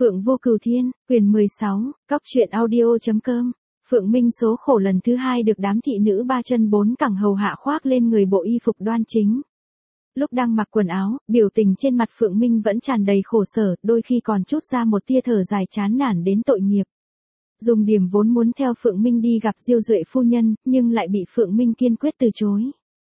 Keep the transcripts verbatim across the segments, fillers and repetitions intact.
Phượng Vô Cửu Thiên, quyển mười sáu, cóc truyện audio.com. Phượng Minh số khổ lần thứ hai được đám thị nữ ba chân bốn cẳng hầu hạ khoác lên người bộ y phục đoan chính. Lúc đang mặc quần áo, biểu tình trên mặt Phượng Minh vẫn tràn đầy khổ sở, đôi khi còn trút ra một tia thở dài chán nản đến tội nghiệp. Dung Điểm vốn muốn theo Phượng Minh đi gặp Diêu Duệ phu nhân, nhưng lại bị Phượng Minh kiên quyết từ chối.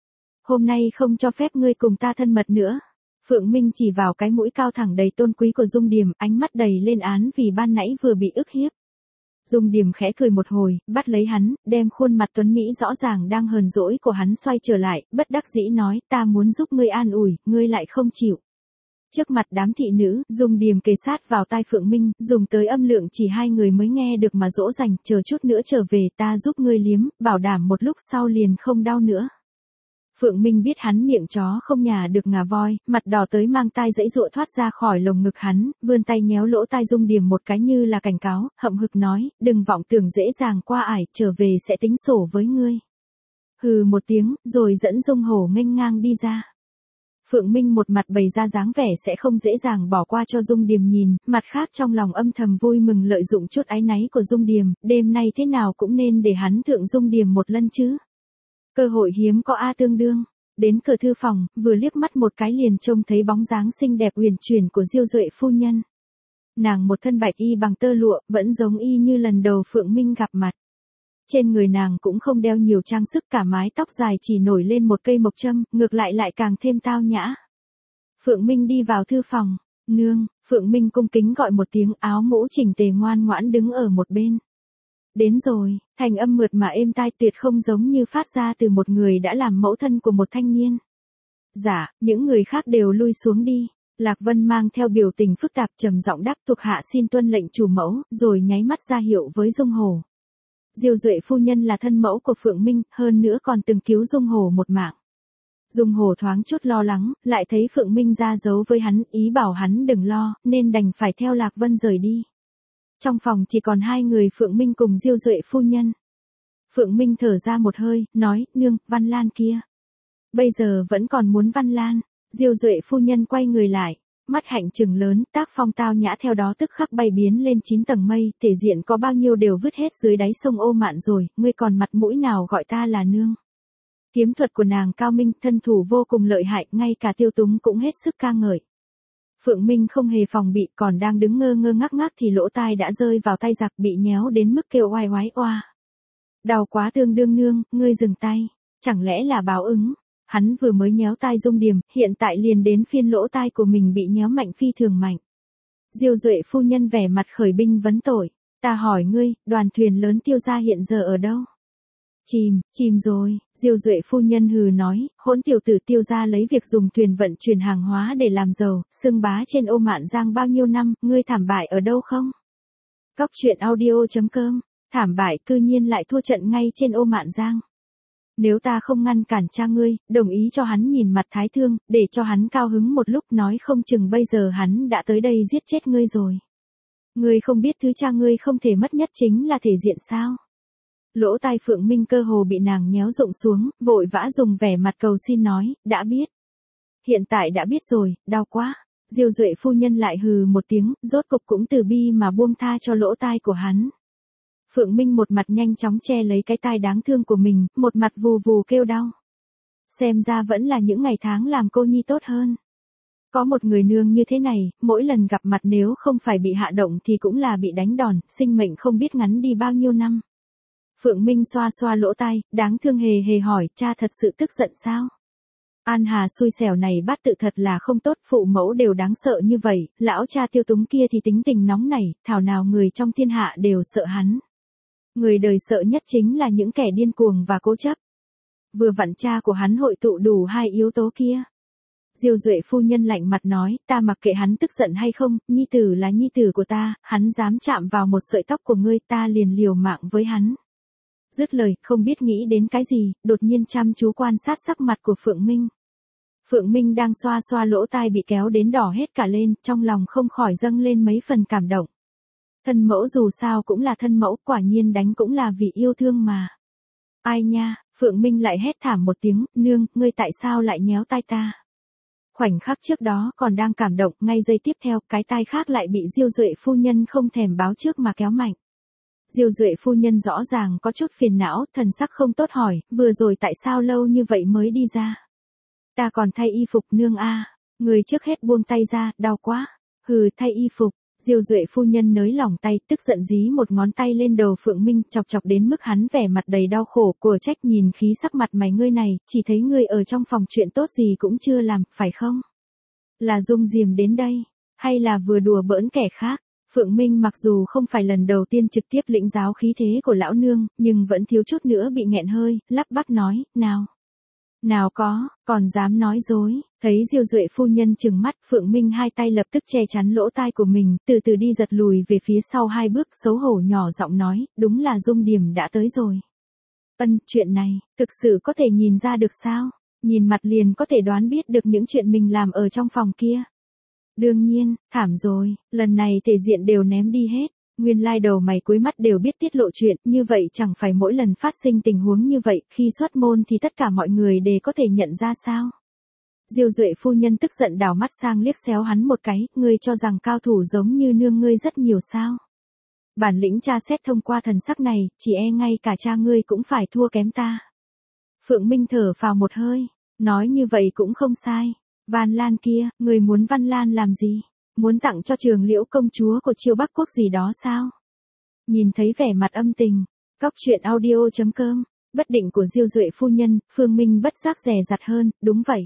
Hôm nay không cho phép ngươi cùng ta thân mật nữa. Phượng Minh chỉ vào cái mũi cao thẳng đầy tôn quý của Dung Điểm, ánh mắt đầy lên án vì ban nãy vừa bị ức hiếp. Dung Điểm khẽ cười một hồi, bắt lấy hắn, đem khuôn mặt tuấn mỹ rõ ràng đang hờn dỗi của hắn xoay trở lại, bất đắc dĩ nói, ta muốn giúp ngươi an ủi, ngươi lại không chịu. Trước mặt đám thị nữ, Dung Điểm kề sát vào tai Phượng Minh, dùng tới âm lượng chỉ hai người mới nghe được mà dỗ dành, chờ chút nữa trở về ta giúp ngươi liếm, bảo đảm một lúc sau liền không đau nữa. Phượng Minh biết hắn miệng chó không nhả được ngà voi, mặt đỏ tới mang tai dãy dụa thoát ra khỏi lồng ngực hắn, vươn tay nhéo lỗ tai Dung Điểm một cái như là cảnh cáo, hậm hực nói, đừng vọng tưởng dễ dàng qua ải, trở về sẽ tính sổ với ngươi. Hừ một tiếng, rồi dẫn Dung Hổ nghênh ngang đi ra. Phượng Minh một mặt bày ra dáng vẻ sẽ không dễ dàng bỏ qua cho Dung Điểm nhìn, mặt khác trong lòng âm thầm vui mừng lợi dụng chút áy náy của Dung Điểm, đêm nay thế nào cũng nên để hắn thượng Dung Điểm một lần chứ. Cơ hội hiếm có a tương đương. Đến cửa thư phòng, vừa liếc mắt một cái liền trông thấy bóng dáng xinh đẹp uyển chuyển của Diêu Duệ phu nhân. Nàng một thân bạch y bằng tơ lụa, vẫn giống y như lần đầu Phượng Minh gặp mặt. Trên người nàng cũng không đeo nhiều trang sức, cả mái tóc dài chỉ nổi lên một cây mộc châm, ngược lại lại càng thêm tao nhã. Phượng Minh đi vào thư phòng, nương, Phượng Minh cung kính gọi một tiếng, áo mũ chỉnh tề ngoan ngoãn đứng ở một bên. Đến rồi, thành âm mượt mà êm tai tuyệt không giống như phát ra từ một người đã làm mẫu thân của một thanh niên. Dạ, những người khác đều lui xuống đi. Lạc Vân mang theo biểu tình phức tạp trầm giọng đáp thuộc hạ xin tuân lệnh chủ mẫu, rồi nháy mắt ra hiệu với Dung Hổ. Diêu Duệ phu nhân là thân mẫu của Phượng Minh, hơn nữa còn từng cứu Dung Hổ một mạng. Dung Hổ thoáng chút lo lắng, lại thấy Phượng Minh ra dấu với hắn, ý bảo hắn đừng lo, nên đành phải theo Lạc Vân rời đi. Trong phòng chỉ còn hai người Phượng Minh cùng Diêu Duệ phu nhân. Phượng Minh thở ra một hơi, nói, nương, Văn Lan kia. Bây giờ vẫn còn muốn Văn Lan. Diêu Duệ phu nhân quay người lại, mắt hạnh trừng lớn, tác phong tao nhã theo đó tức khắc bay biến lên chín tầng mây, thể diện có bao nhiêu đều vứt hết dưới đáy sông Ô Mạn rồi, ngươi còn mặt mũi nào gọi ta là nương. Kiếm thuật của nàng cao minh, thân thủ vô cùng lợi hại, ngay cả Tiêu Túng cũng hết sức ca ngợi. Phượng Minh không hề phòng bị, còn đang đứng ngơ ngơ ngác ngác thì lỗ tai đã rơi vào tay giặc, bị nhéo đến mức kêu oai oái oa. Đau quá tương đương nương, ngươi dừng tay, chẳng lẽ là báo ứng. Hắn vừa mới nhéo tai Dung Điểm, hiện tại liền đến phiên lỗ tai của mình bị nhéo mạnh phi thường mạnh. Diêu Duệ phu nhân vẻ mặt khởi binh vấn tội, ta hỏi ngươi, đoàn thuyền lớn Tiêu gia hiện giờ ở đâu? Chìm, chìm rồi, Diêu Duệ phu nhân hừ nói, hỗn tiểu tử Tiêu gia lấy việc dùng thuyền vận chuyển hàng hóa để làm giàu, xưng bá trên Ô Mạn Giang bao nhiêu năm, ngươi thảm bại ở đâu không? Cóc truyện audio.com, thảm bại cư nhiên lại thua trận ngay trên Ô Mạn Giang. Nếu ta không ngăn cản cha ngươi, đồng ý cho hắn nhìn mặt Thái Thương, để cho hắn cao hứng một lúc, nói không chừng bây giờ hắn đã tới đây giết chết ngươi rồi. Ngươi không biết thứ cha ngươi không thể mất nhất chính là thể diện sao? Lỗ tai Phượng Minh cơ hồ bị nàng nhéo rụng xuống, vội vã dùng vẻ mặt cầu xin nói, đã biết. Hiện tại đã biết rồi, đau quá. Diêu Duệ phu nhân lại hừ một tiếng, rốt cục cũng từ bi mà buông tha cho lỗ tai của hắn. Phượng Minh một mặt nhanh chóng che lấy cái tai đáng thương của mình, một mặt vù vù kêu đau. Xem ra vẫn là những ngày tháng làm cô nhi tốt hơn. Có một người nương như thế này, mỗi lần gặp mặt nếu không phải bị hạ động thì cũng là bị đánh đòn, sinh mệnh không biết ngắn đi bao nhiêu năm. Phượng Minh xoa xoa lỗ tai, đáng thương hề hề hỏi, cha thật sự tức giận sao? An Hà xui xẻo này bắt tự thật là không tốt, phụ mẫu đều đáng sợ như vậy, lão cha Tiêu Túng kia thì tính tình nóng nảy, thảo nào người trong thiên hạ đều sợ hắn. Người đời sợ nhất chính là những kẻ điên cuồng và cố chấp. Vừa vặn cha của hắn hội tụ đủ hai yếu tố kia. Diêu Duệ phu nhân lạnh mặt nói, ta mặc kệ hắn tức giận hay không, nhi tử là nhi tử của ta, hắn dám chạm vào một sợi tóc của ngươi, ta liền liều mạng với hắn. Dứt lời, không biết nghĩ đến cái gì, đột nhiên chăm chú quan sát sắc mặt của Phượng Minh. Phượng Minh đang xoa xoa lỗ tai bị kéo đến đỏ hết cả lên, trong lòng không khỏi dâng lên mấy phần cảm động. Thân mẫu dù sao cũng là thân mẫu, quả nhiên đánh cũng là vì yêu thương mà. Ai nha, Phượng Minh lại hét thảm một tiếng, nương, ngươi tại sao lại nhéo tai ta? Khoảnh khắc trước đó còn đang cảm động, ngay giây tiếp theo, cái tai khác lại bị Diêu Duệ phu nhân không thèm báo trước mà kéo mạnh. Diêu Duệ phu nhân rõ ràng có chút phiền não, thần sắc không tốt hỏi, vừa rồi tại sao lâu như vậy mới đi ra? Ta còn thay y phục nương a. Người trước hết buông tay ra, đau quá. Hừ, thay y phục. Diêu Duệ phu nhân nới lỏng tay, tức giận dí một ngón tay lên đầu Phượng Minh, chọc chọc đến mức hắn vẻ mặt đầy đau khổ, của trách nhìn khí sắc mặt mày ngươi này, chỉ thấy ngươi ở trong phòng chuyện tốt gì cũng chưa làm, phải không? Là Dung Diềm đến đây, hay là vừa đùa bỡn kẻ khác? Phượng Minh mặc dù không phải lần đầu tiên trực tiếp lĩnh giáo khí thế của lão nương, nhưng vẫn thiếu chút nữa bị nghẹn hơi, lắp bắp nói, nào. Nào có, còn dám nói dối. Thấy Diêu Duệ phu nhân trừng mắt, Phượng Minh hai tay lập tức che chắn lỗ tai của mình, từ từ đi giật lùi về phía sau hai bước, xấu hổ nhỏ giọng nói, đúng là Dung Điểm đã tới rồi. Ân, chuyện này, thực sự có thể nhìn ra được sao? Nhìn mặt liền có thể đoán biết được những chuyện mình làm ở trong phòng kia. Đương nhiên, thảm rồi, lần này thể diện đều ném đi hết. Nguyên lai đầu mày cuối mắt đều biết tiết lộ chuyện, như vậy chẳng phải mỗi lần phát sinh tình huống như vậy, khi xuất môn thì tất cả mọi người đều có thể nhận ra sao? Diêu Duệ phu nhân tức giận đảo mắt sang liếc xéo hắn một cái, ngươi cho rằng cao thủ giống như nương ngươi rất nhiều sao? Bản lĩnh tra xét thông qua thần sắc này, chỉ e ngay cả cha ngươi cũng phải thua kém ta. Phượng Minh thở phào một hơi, nói như vậy cũng không sai. Van Lan kia, ngươi muốn Văn Lan làm gì? Muốn tặng cho Trường Liễu công chúa của Chiêu Bắc quốc gì đó sao? Nhìn thấy vẻ mặt âm tình, cóc truyện audio chấm com, bất định của Diêu Duệ phu nhân, Phương Minh bất giác dè dặt hơn, đúng vậy.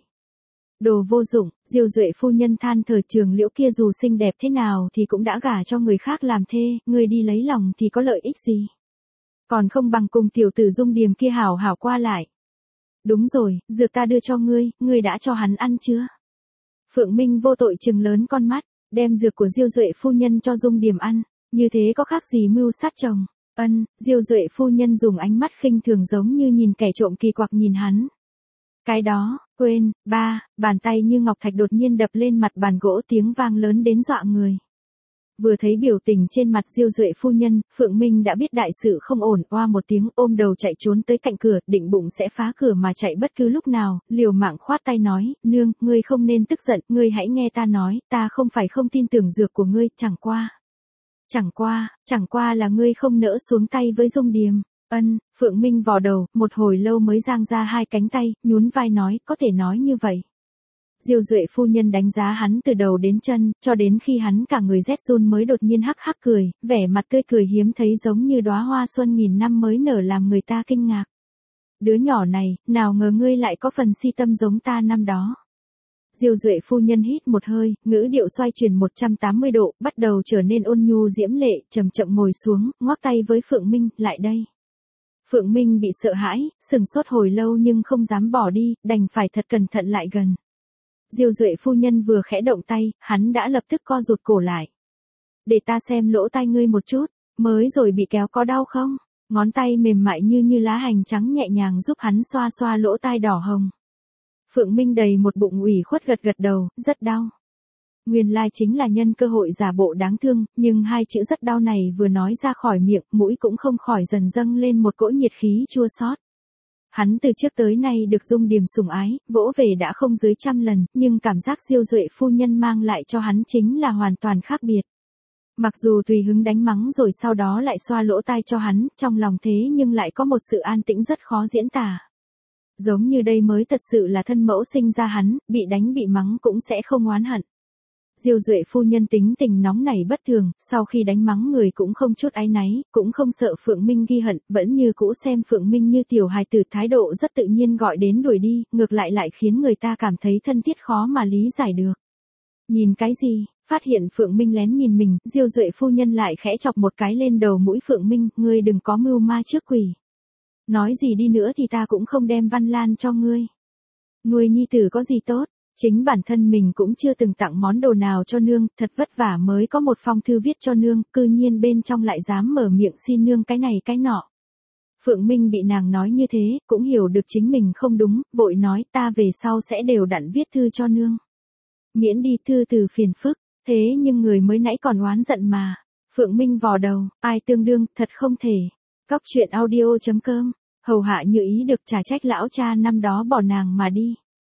Đồ vô dụng, Diêu Duệ phu nhân than thở, Trường Liễu kia dù xinh đẹp thế nào thì cũng đã gả cho người khác làm thê, ngươi đi lấy lòng thì có lợi ích gì? Còn không bằng cùng tiểu tử Dung Điềm kia hảo hảo qua lại. Đúng rồi, dược ta đưa cho ngươi, ngươi đã cho hắn ăn chưa? Phượng Minh vô tội trừng lớn con mắt, đem dược của Diêu Duệ phu nhân cho Dung Điềm ăn, như thế có khác gì mưu sát chồng? Ân, Diêu Duệ phu nhân dùng ánh mắt khinh thường giống như nhìn kẻ trộm kỳ quặc nhìn hắn. Cái đó, quên, ba, bàn tay như ngọc thạch đột nhiên đập lên mặt bàn gỗ, tiếng vang lớn đến dọa người. Vừa thấy biểu tình trên mặt Diêu Duệ phu nhân, Phượng Minh đã biết đại sự không ổn, oa một tiếng ôm đầu chạy trốn tới cạnh cửa, định bụng sẽ phá cửa mà chạy bất cứ lúc nào, liều mạng khoát tay nói, nương, ngươi không nên tức giận, ngươi hãy nghe ta nói, ta không phải không tin tưởng dược của ngươi, chẳng qua. Chẳng qua, chẳng qua là ngươi không nỡ xuống tay với Dung Điềm. Ân, Phượng Minh vò đầu, một hồi lâu mới giang ra hai cánh tay, nhún vai nói, có thể nói như vậy. Diêu Duệ phu nhân đánh giá hắn từ đầu đến chân, cho đến khi hắn cả người rét run mới đột nhiên hắc hắc cười, vẻ mặt tươi cười hiếm thấy giống như đóa hoa xuân nghìn năm mới nở làm người ta kinh ngạc. Đứa nhỏ này, nào ngờ ngươi lại có phần si tâm giống ta năm đó. Diêu Duệ phu nhân hít một hơi, ngữ điệu xoay chuyển một trăm tám mươi độ, bắt đầu trở nên ôn nhu diễm lệ, chậm chậm ngồi xuống, ngoắc tay với Phượng Minh, lại đây. Phượng Minh bị sợ hãi, sừng sốt hồi lâu nhưng không dám bỏ đi, đành phải thật cẩn thận lại gần. Diêu Duệ phu nhân vừa khẽ động tay, hắn đã lập tức co rụt cổ lại. Để ta xem lỗ tai ngươi một chút, mới rồi bị kéo có đau không? Ngón tay mềm mại như như lá hành trắng nhẹ nhàng giúp hắn xoa xoa lỗ tai đỏ hồng. Phượng Minh đầy một bụng ủy khuất gật gật đầu, rất đau. Nguyên lai chính là nhân cơ hội giả bộ đáng thương, nhưng hai chữ rất đau này vừa nói ra khỏi miệng, mũi cũng không khỏi dần dâng lên một cỗ nhiệt khí chua xót. Hắn từ trước tới nay được Dung Điềm sủng ái, vỗ về đã không dưới trăm lần, nhưng cảm giác Diêu Duệ phu nhân mang lại cho hắn chính là hoàn toàn khác biệt. Mặc dù tùy hứng đánh mắng rồi sau đó lại xoa lỗ tai cho hắn, trong lòng thế nhưng lại có một sự an tĩnh rất khó diễn tả. Giống như đây mới thật sự là thân mẫu sinh ra hắn, bị đánh bị mắng cũng sẽ không oán hận. Diêu Duệ phu nhân tính tình nóng nảy bất thường, sau khi đánh mắng người cũng không chút áy náy, cũng không sợ Phượng Minh ghi hận, vẫn như cũ xem Phượng Minh như tiểu hài tử, thái độ rất tự nhiên gọi đến đuổi đi, ngược lại lại khiến người ta cảm thấy thân thiết khó mà lý giải được. Nhìn cái gì? Phát hiện Phượng Minh lén nhìn mình, Diêu Duệ phu nhân lại khẽ chọc một cái lên đầu mũi Phượng Minh, ngươi đừng có mưu ma trước quỷ. Nói gì đi nữa thì ta cũng không đem Văn Lan cho ngươi. Nuôi nhi tử có gì tốt? Chính bản thân mình cũng chưa từng tặng món đồ nào cho nương, thật vất vả mới có một phong thư viết cho nương, cư nhiên bên trong lại dám mở miệng xin nương cái này cái nọ. Phượng Minh bị nàng nói như thế, cũng hiểu được chính mình không đúng, vội nói ta về sau sẽ đều đặn viết thư cho nương. Miễn đi thư từ phiền phức, thế nhưng người mới nãy còn oán giận mà. Phượng Minh vò đầu, ai tương đương, thật không thể. Cóc truyện audio chấm com, hầu hạ như ý được, trả trách lão cha năm đó bỏ nàng mà đi.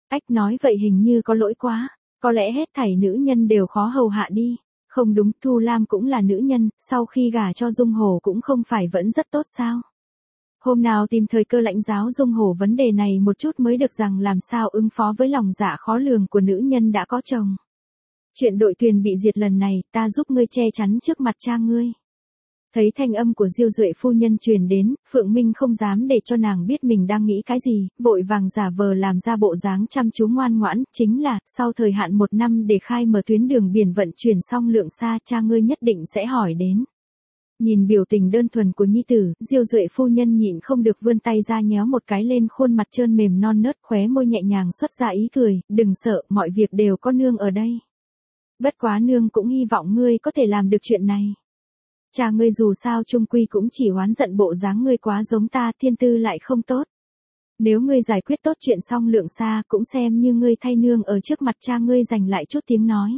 Ách nói vậy hình như có lỗi quá, có lẽ hết thảy nữ nhân đều khó hầu hạ đi. Không đúng, Thu Lam cũng là nữ nhân, sau khi gả cho Dung Hổ cũng không phải vẫn rất tốt sao? Hôm nào tìm thời cơ lãnh giáo Dung Hổ vấn đề này một chút mới được, rằng làm sao ứng phó với lòng dạ khó lường của nữ nhân đã có chồng. Chuyện đội thuyền bị diệt lần này, ta giúp ngươi che chắn trước mặt cha ngươi. Thấy thanh âm của Diêu Duệ phu nhân truyền đến, Phượng Minh không dám để cho nàng biết mình đang nghĩ cái gì, vội vàng giả vờ làm ra bộ dáng chăm chú ngoan ngoãn, chính là, sau thời hạn một năm để khai mở tuyến đường biển vận chuyển xong lượng xa, cha ngươi nhất định sẽ hỏi đến. Nhìn biểu tình đơn thuần của nhi tử, Diêu Duệ phu nhân nhịn không được vươn tay ra nhéo một cái lên khuôn mặt trơn mềm non nớt, khóe môi nhẹ nhàng xuất ra ý cười, đừng sợ, mọi việc đều có nương ở đây. Bất quá nương cũng hy vọng ngươi có thể làm được chuyện này. Cha ngươi dù sao chung quy cũng chỉ oán giận bộ dáng ngươi quá giống ta, thiên tư lại không tốt. Nếu ngươi giải quyết tốt chuyện xong lượng xa, cũng xem như ngươi thay nương ở trước mặt cha ngươi giành lại chút tiếng nói.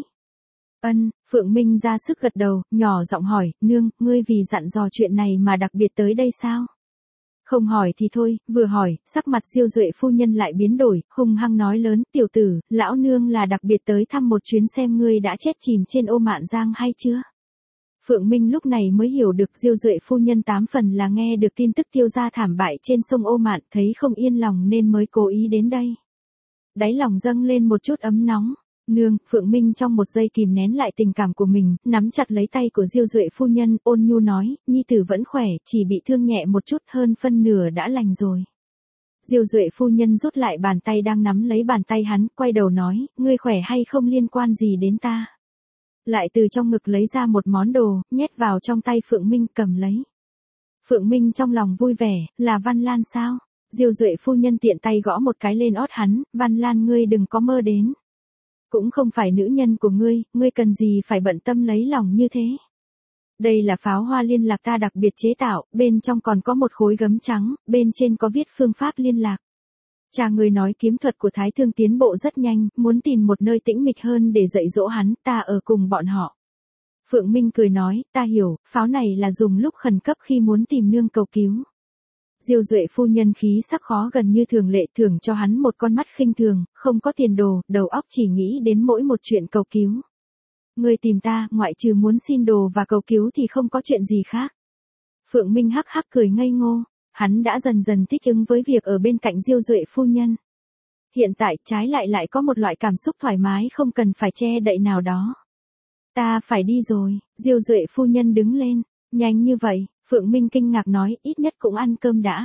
Ân, Phượng Minh ra sức gật đầu, nhỏ giọng hỏi, nương, ngươi vì dặn dò chuyện này mà đặc biệt tới đây sao? Không hỏi thì thôi, vừa hỏi, sắc mặt Diêu Duệ phu nhân lại biến đổi, hung hăng nói lớn, tiểu tử, lão nương là đặc biệt tới thăm một chuyến xem ngươi đã chết chìm trên ô Mạn Giang hay chưa? Phượng Minh lúc này mới hiểu được Diêu Duệ phu nhân tám phần là nghe được tin tức Tiêu gia thảm bại trên sông Ô Mạn, thấy không yên lòng nên mới cố ý đến đây. Đáy lòng dâng lên một chút ấm nóng. Nương, Phượng Minh trong một giây kìm nén lại tình cảm của mình, nắm chặt lấy tay của Diêu Duệ phu nhân, ôn nhu nói, nhi tử vẫn khỏe, chỉ bị thương nhẹ một chút, hơn phân nửa đã lành rồi. Diêu Duệ phu nhân rút lại bàn tay đang nắm lấy bàn tay hắn, quay đầu nói, ngươi khỏe hay không liên quan gì đến ta. Lại từ trong ngực lấy ra một món đồ, nhét vào trong tay Phượng Minh, cầm lấy. Phượng Minh trong lòng vui vẻ, là Văn Lan sao? Diêu Duệ phu nhân tiện tay gõ một cái lên ót hắn, Văn Lan ngươi đừng có mơ đến. Cũng không phải nữ nhân của ngươi, ngươi cần gì phải bận tâm lấy lòng như thế. Đây là pháo hoa liên lạc ta đặc biệt chế tạo, bên trong còn có một khối gấm trắng, bên trên có viết phương pháp liên lạc. Cha ngươi nói kiếm thuật của Thái Thương tiến bộ rất nhanh, muốn tìm một nơi tĩnh mịch hơn để dạy dỗ hắn, ta ở cùng bọn họ. Phượng Minh cười nói, ta hiểu, pháo này là dùng lúc khẩn cấp khi muốn tìm nương cầu cứu. Diêu Duệ phu nhân khí sắc khó gần như thường lệ, thưởng cho hắn một con mắt khinh thường, không có tiền đồ, đầu óc chỉ nghĩ đến mỗi một chuyện cầu cứu. Ngươi tìm ta, ngoại trừ muốn xin đồ và cầu cứu thì không có chuyện gì khác. Phượng Minh hắc hắc cười ngây ngô, hắn đã dần dần thích ứng với việc ở bên cạnh Diêu Duệ phu nhân. Hiện tại trái lại lại có một loại cảm xúc thoải mái không cần phải che đậy nào đó. Ta phải đi rồi, Diêu Duệ phu nhân đứng lên, nhanh như vậy. Phượng Minh kinh ngạc nói, ít nhất cũng ăn cơm đã.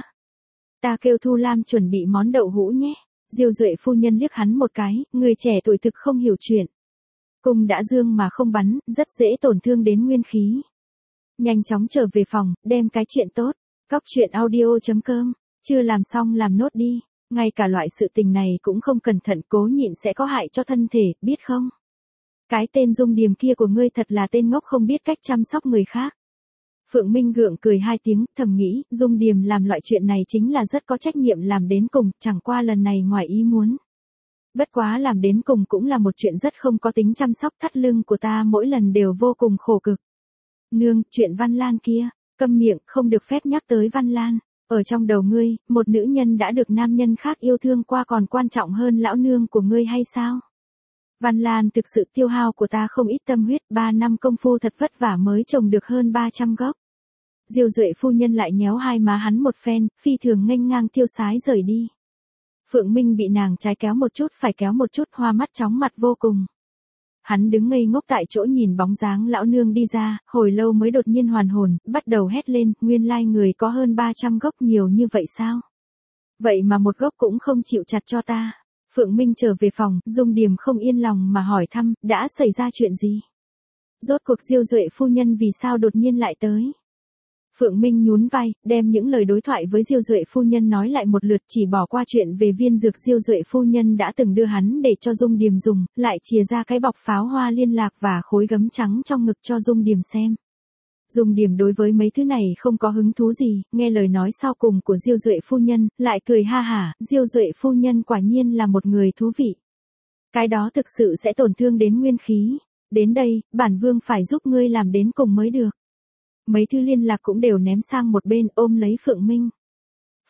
Ta kêu Thu Lam chuẩn bị món đậu hũ nhé. Diêu Duệ phu nhân liếc hắn một cái, người trẻ tuổi thực không hiểu chuyện. Cung đã dương mà không bắn, rất dễ tổn thương đến nguyên khí. Nhanh chóng trở về phòng, đem cái chuyện tốt. Cóc truyện audio chấm com, chưa làm xong làm nốt đi. Ngay cả loại sự tình này cũng không cẩn thận cố nhịn sẽ có hại cho thân thể, biết không? Cái tên Dung Điềm kia của ngươi thật là tên ngốc không biết cách chăm sóc người khác. Phượng Minh gượng cười hai tiếng, thầm nghĩ, Dung Điềm làm loại chuyện này chính là rất có trách nhiệm làm đến cùng, chẳng qua lần này ngoài ý muốn. Bất quá làm đến cùng cũng là một chuyện rất không có tính chăm sóc, thắt lưng của ta mỗi lần đều vô cùng khổ cực. Nương, chuyện Văn Lan kia, câm miệng, không được phép nhắc tới Văn Lan. Ở trong đầu ngươi, một nữ nhân đã được nam nhân khác yêu thương qua còn quan trọng hơn lão nương của ngươi hay sao? Văn Lan thực sự tiêu hao của ta không ít tâm huyết, ba năm công phu thật vất vả mới trồng được hơn ba trăm gốc. Diêu Duệ phu nhân lại nhéo hai má hắn một phen, phi thường nghênh ngang tiêu sái rời đi. Phượng Minh bị nàng trái kéo một chút phải kéo một chút, hoa mắt chóng mặt vô cùng. Hắn đứng ngây ngốc tại chỗ nhìn bóng dáng lão nương đi ra, hồi lâu mới đột nhiên hoàn hồn, bắt đầu hét lên, nguyên lai người có hơn ba trăm gốc, nhiều như vậy sao? Vậy mà một gốc cũng không chịu chặt cho ta. Phượng Minh trở về phòng, Dung Điềm không yên lòng mà hỏi thăm, đã xảy ra chuyện gì? Rốt cuộc Diêu Duệ phu nhân vì sao đột nhiên lại tới? Phượng Minh nhún vai, đem những lời đối thoại với Diêu Duệ phu nhân nói lại một lượt, chỉ bỏ qua chuyện về viên dược Diêu Duệ phu nhân đã từng đưa hắn để cho Dung Điềm dùng, lại chìa ra cái bọc pháo hoa liên lạc và khối gấm trắng trong ngực cho Dung Điềm xem. Dung Điềm đối với mấy thứ này không có hứng thú gì, nghe lời nói sau cùng của Diêu Duệ phu nhân, lại cười ha hả, Diêu Duệ phu nhân quả nhiên là một người thú vị. Cái đó thực sự sẽ tổn thương đến nguyên khí. Đến đây, bản vương phải giúp ngươi làm đến cùng mới được. Mấy thứ liên lạc cũng đều ném sang một bên, ôm lấy Phượng Minh.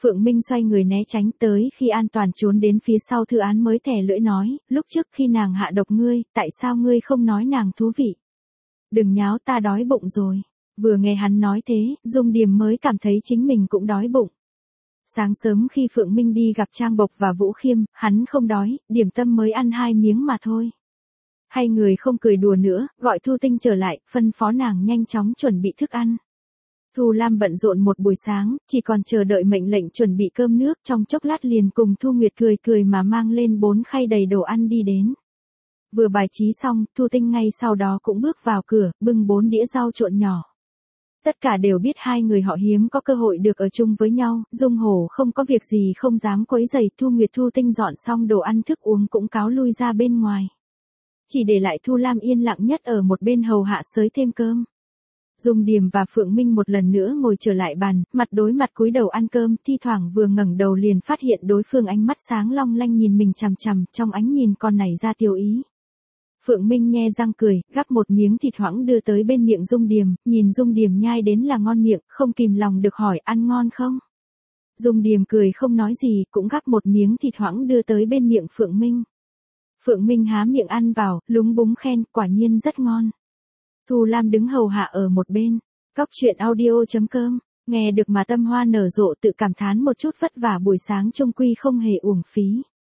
Phượng Minh xoay người né tránh, tới khi an toàn trốn đến phía sau Thư Án mới thè lưỡi nói, lúc trước khi nàng hạ độc ngươi, tại sao ngươi không nói nàng thú vị? Đừng nháo, ta đói bụng rồi. Vừa nghe hắn nói thế, Dung Điềm mới cảm thấy chính mình cũng đói bụng. Sáng sớm khi Phượng Minh đi gặp Trang Bộc và Vũ Khiêm, hắn không đói, điểm tâm mới ăn hai miếng mà thôi. Hai người không cười đùa nữa, gọi Thu Tinh trở lại, phân phó nàng nhanh chóng chuẩn bị thức ăn. Thu Lam bận rộn một buổi sáng, chỉ còn chờ đợi mệnh lệnh chuẩn bị cơm nước, trong chốc lát liền cùng Thu Nguyệt cười cười mà mang lên bốn khay đầy đồ ăn đi đến. Vừa bài trí xong, Thu Tinh ngay sau đó cũng bước vào cửa, bưng bốn đĩa rau trộn nhỏ. Tất cả đều biết hai người họ hiếm có cơ hội được ở chung với nhau, Dung Hổ không có việc gì không dám quấy rầy, Thu Nguyệt Thu Tinh dọn xong đồ ăn thức uống cũng cáo lui ra bên ngoài. Chỉ để lại Thu Lam yên lặng nhất ở một bên hầu hạ xới thêm cơm. Dung Điềm và Phượng Minh một lần nữa ngồi trở lại bàn, mặt đối mặt cúi đầu ăn cơm, thi thoảng vừa ngẩng đầu liền phát hiện đối phương ánh mắt sáng long lanh nhìn mình chằm chằm, trong ánh nhìn còn nảy ra tiêu ý. Phượng Minh nhe răng cười, gắp một miếng thịt hoãng đưa tới bên miệng Dung Điềm, nhìn Dung Điềm nhai đến là ngon miệng, không kìm lòng được hỏi ăn ngon không? Dung Điềm cười không nói gì, cũng gắp một miếng thịt hoãng đưa tới bên miệng Phượng Minh. Phượng Minh há miệng ăn vào, lúng búng khen, quả nhiên rất ngon. Thu Lam đứng hầu hạ ở một bên. Cóc truyện audio chấm com, nghe được mà tâm hoa nở rộ, tự cảm thán một chút vất vả buổi sáng chung quy không hề uổng phí.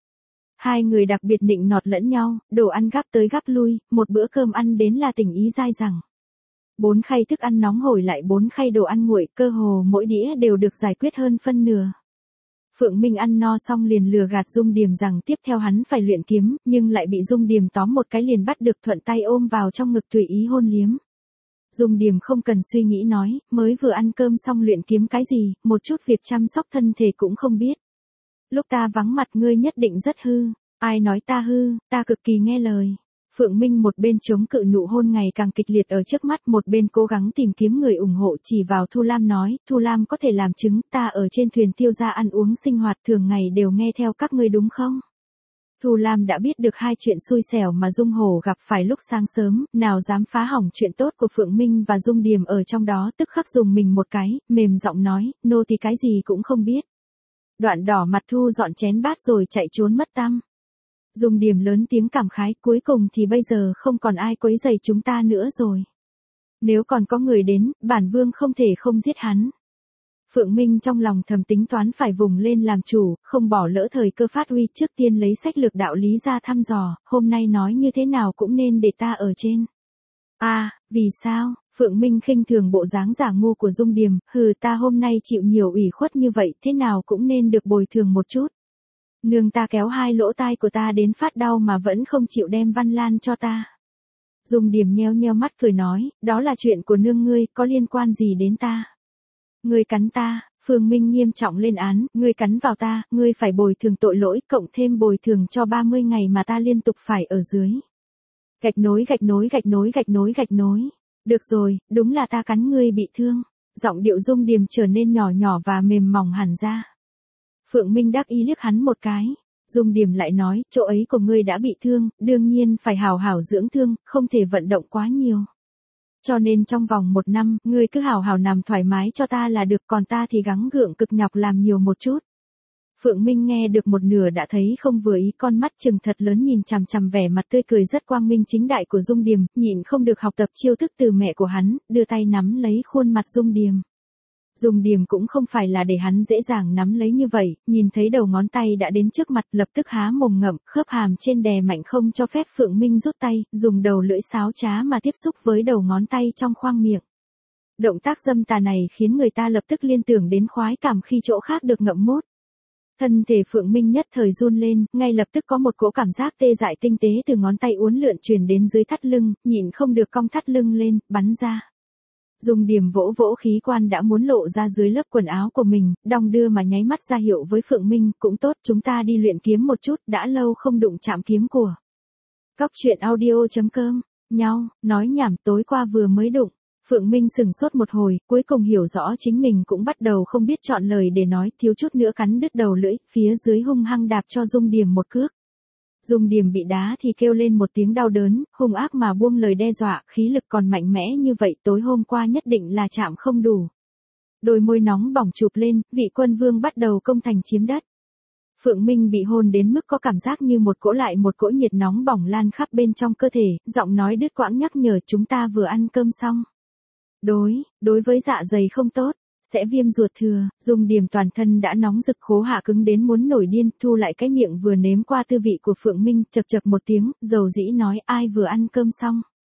Hai người đặc biệt nịnh nọt lẫn nhau, đồ ăn gắp tới gắp lui, một bữa cơm ăn đến là tình ý dai dẳng. Bốn khay thức ăn nóng hổi lại bốn khay đồ ăn nguội, cơ hồ mỗi đĩa đều được giải quyết hơn phân nửa. Phượng Minh ăn no xong liền lừa gạt Dung Điềm rằng tiếp theo hắn phải luyện kiếm, nhưng lại bị Dung Điềm tóm một cái liền bắt được, thuận tay ôm vào trong ngực tùy ý hôn liếm. Dung Điềm không cần suy nghĩ nói, mới vừa ăn cơm xong luyện kiếm cái gì, một chút việc chăm sóc thân thể cũng không biết. Lúc ta vắng mặt ngươi nhất định rất hư, ai nói ta hư, ta cực kỳ nghe lời. Phượng Minh một bên chống cự nụ hôn ngày càng kịch liệt ở trước mắt, một bên cố gắng tìm kiếm người ủng hộ, chỉ vào Thu Lam nói, Thu Lam có thể làm chứng, ta ở trên thuyền tiêu gia ăn uống sinh hoạt thường ngày đều nghe theo các ngươi đúng không? Thu Lam đã biết được hai chuyện xui xẻo mà Dung Hổ gặp phải lúc sáng sớm, nào dám phá hỏng chuyện tốt của Phượng Minh và Dung Điềm ở trong đó, tức khắc dùng mình một cái, mềm giọng nói, nô thì cái gì cũng không biết. Đoạn đỏ mặt thu dọn chén bát rồi chạy trốn mất tăm. Dung Điềm lớn tiếng cảm khái, cuối cùng thì bây giờ không còn ai quấy rầy chúng ta nữa rồi. Nếu còn có người đến, bản vương không thể không giết hắn. Phượng Minh trong lòng thầm tính toán phải vùng lên làm chủ, không bỏ lỡ thời cơ phát huy, trước tiên lấy sách lược đạo lý ra thăm dò, hôm nay nói như thế nào cũng nên để ta ở trên. À, vì sao? Phượng Minh khinh thường bộ dáng giả ngu của Dung Điềm, hừ, ta hôm nay chịu nhiều ủy khuất như vậy, thế nào cũng nên được bồi thường một chút. Nương ta kéo hai lỗ tai của ta đến phát đau mà vẫn không chịu đem Văn Lan cho ta. Dung Điềm nheo nheo mắt cười nói, đó là chuyện của nương ngươi, có liên quan gì đến ta? Ngươi cắn ta, Phượng Minh nghiêm trọng lên án, ngươi cắn vào ta, ngươi phải bồi thường tội lỗi, cộng thêm bồi thường cho ba mươi ngày mà ta liên tục phải ở dưới. Gạch nối gạch nối gạch nối gạch nối gạch nối. Được rồi, đúng là ta cắn ngươi bị thương. Giọng điệu Dung Điềm trở nên nhỏ nhỏ và mềm mỏng hẳn ra. Phượng Minh đắc ý liếc hắn một cái. Dung Điềm lại nói, chỗ ấy của ngươi đã bị thương, đương nhiên phải hào hảo dưỡng thương, không thể vận động quá nhiều. Cho nên trong vòng một năm, ngươi cứ hào hào nằm thoải mái cho ta là được, còn ta thì gắng gượng cực nhọc làm nhiều một chút. Phượng Minh nghe được một nửa đã thấy không vừa ý, con mắt trừng thật lớn nhìn chằm chằm vẻ mặt tươi cười rất quang minh chính đại của Dung Điềm, nhịn không được học tập chiêu thức từ mẹ của hắn, đưa tay nắm lấy khuôn mặt Dung Điềm. Dung Điềm cũng không phải là để hắn dễ dàng nắm lấy như vậy, nhìn thấy đầu ngón tay đã đến trước mặt lập tức há mồm ngậm, khớp hàm trên đè mạnh không cho phép Phượng Minh rút tay, dùng đầu lưỡi sáo trá mà tiếp xúc với đầu ngón tay trong khoang miệng. Động tác dâm tà này khiến người ta lập tức liên tưởng đến khoái cảm khi chỗ khác được ngậm mốt. Thân thể Phượng Minh nhất thời run lên, ngay lập tức có một cỗ cảm giác tê dại tinh tế từ ngón tay uốn lượn truyền đến dưới thắt lưng, nhịn không được cong thắt lưng lên, bắn ra. Dung Điềm vỗ vỗ khí quan đã muốn lộ ra dưới lớp quần áo của mình, đong đưa mà nháy mắt ra hiệu với Phượng Minh, cũng tốt, chúng ta đi luyện kiếm một chút, đã lâu không đụng chạm kiếm của. Cóc truyện audio chấm com, nhau, nói nhảm, tối qua vừa mới đụng. Phượng Minh sừng sốt một hồi, cuối cùng hiểu rõ chính mình cũng bắt đầu không biết chọn lời để nói, thiếu chút nữa cắn đứt đầu lưỡi, phía dưới hung hăng đạp cho Dung Điềm một cước. Dung Điềm bị đá thì kêu lên một tiếng đau đớn, hung ác mà buông lời đe dọa, khí lực còn mạnh mẽ như vậy tối hôm qua nhất định là chạm không đủ. Đôi môi nóng bỏng chụp lên, vị quân vương bắt đầu công thành chiếm đất. Phượng Minh bị hôn đến mức có cảm giác như một cỗ lại một cỗ nhiệt nóng bỏng lan khắp bên trong cơ thể, giọng nói đứt quãng nhắc nhở chúng ta vừa ăn cơm xong. Đối, đối với dạ dày không tốt, sẽ viêm ruột thừa. Dung Điềm toàn thân đã nóng rực khố hạ cứng đến muốn nổi điên, thu lại cái miệng vừa nếm qua tư vị của Phượng Minh, chật chật một tiếng, dầu dĩ nói ai vừa ăn cơm xong.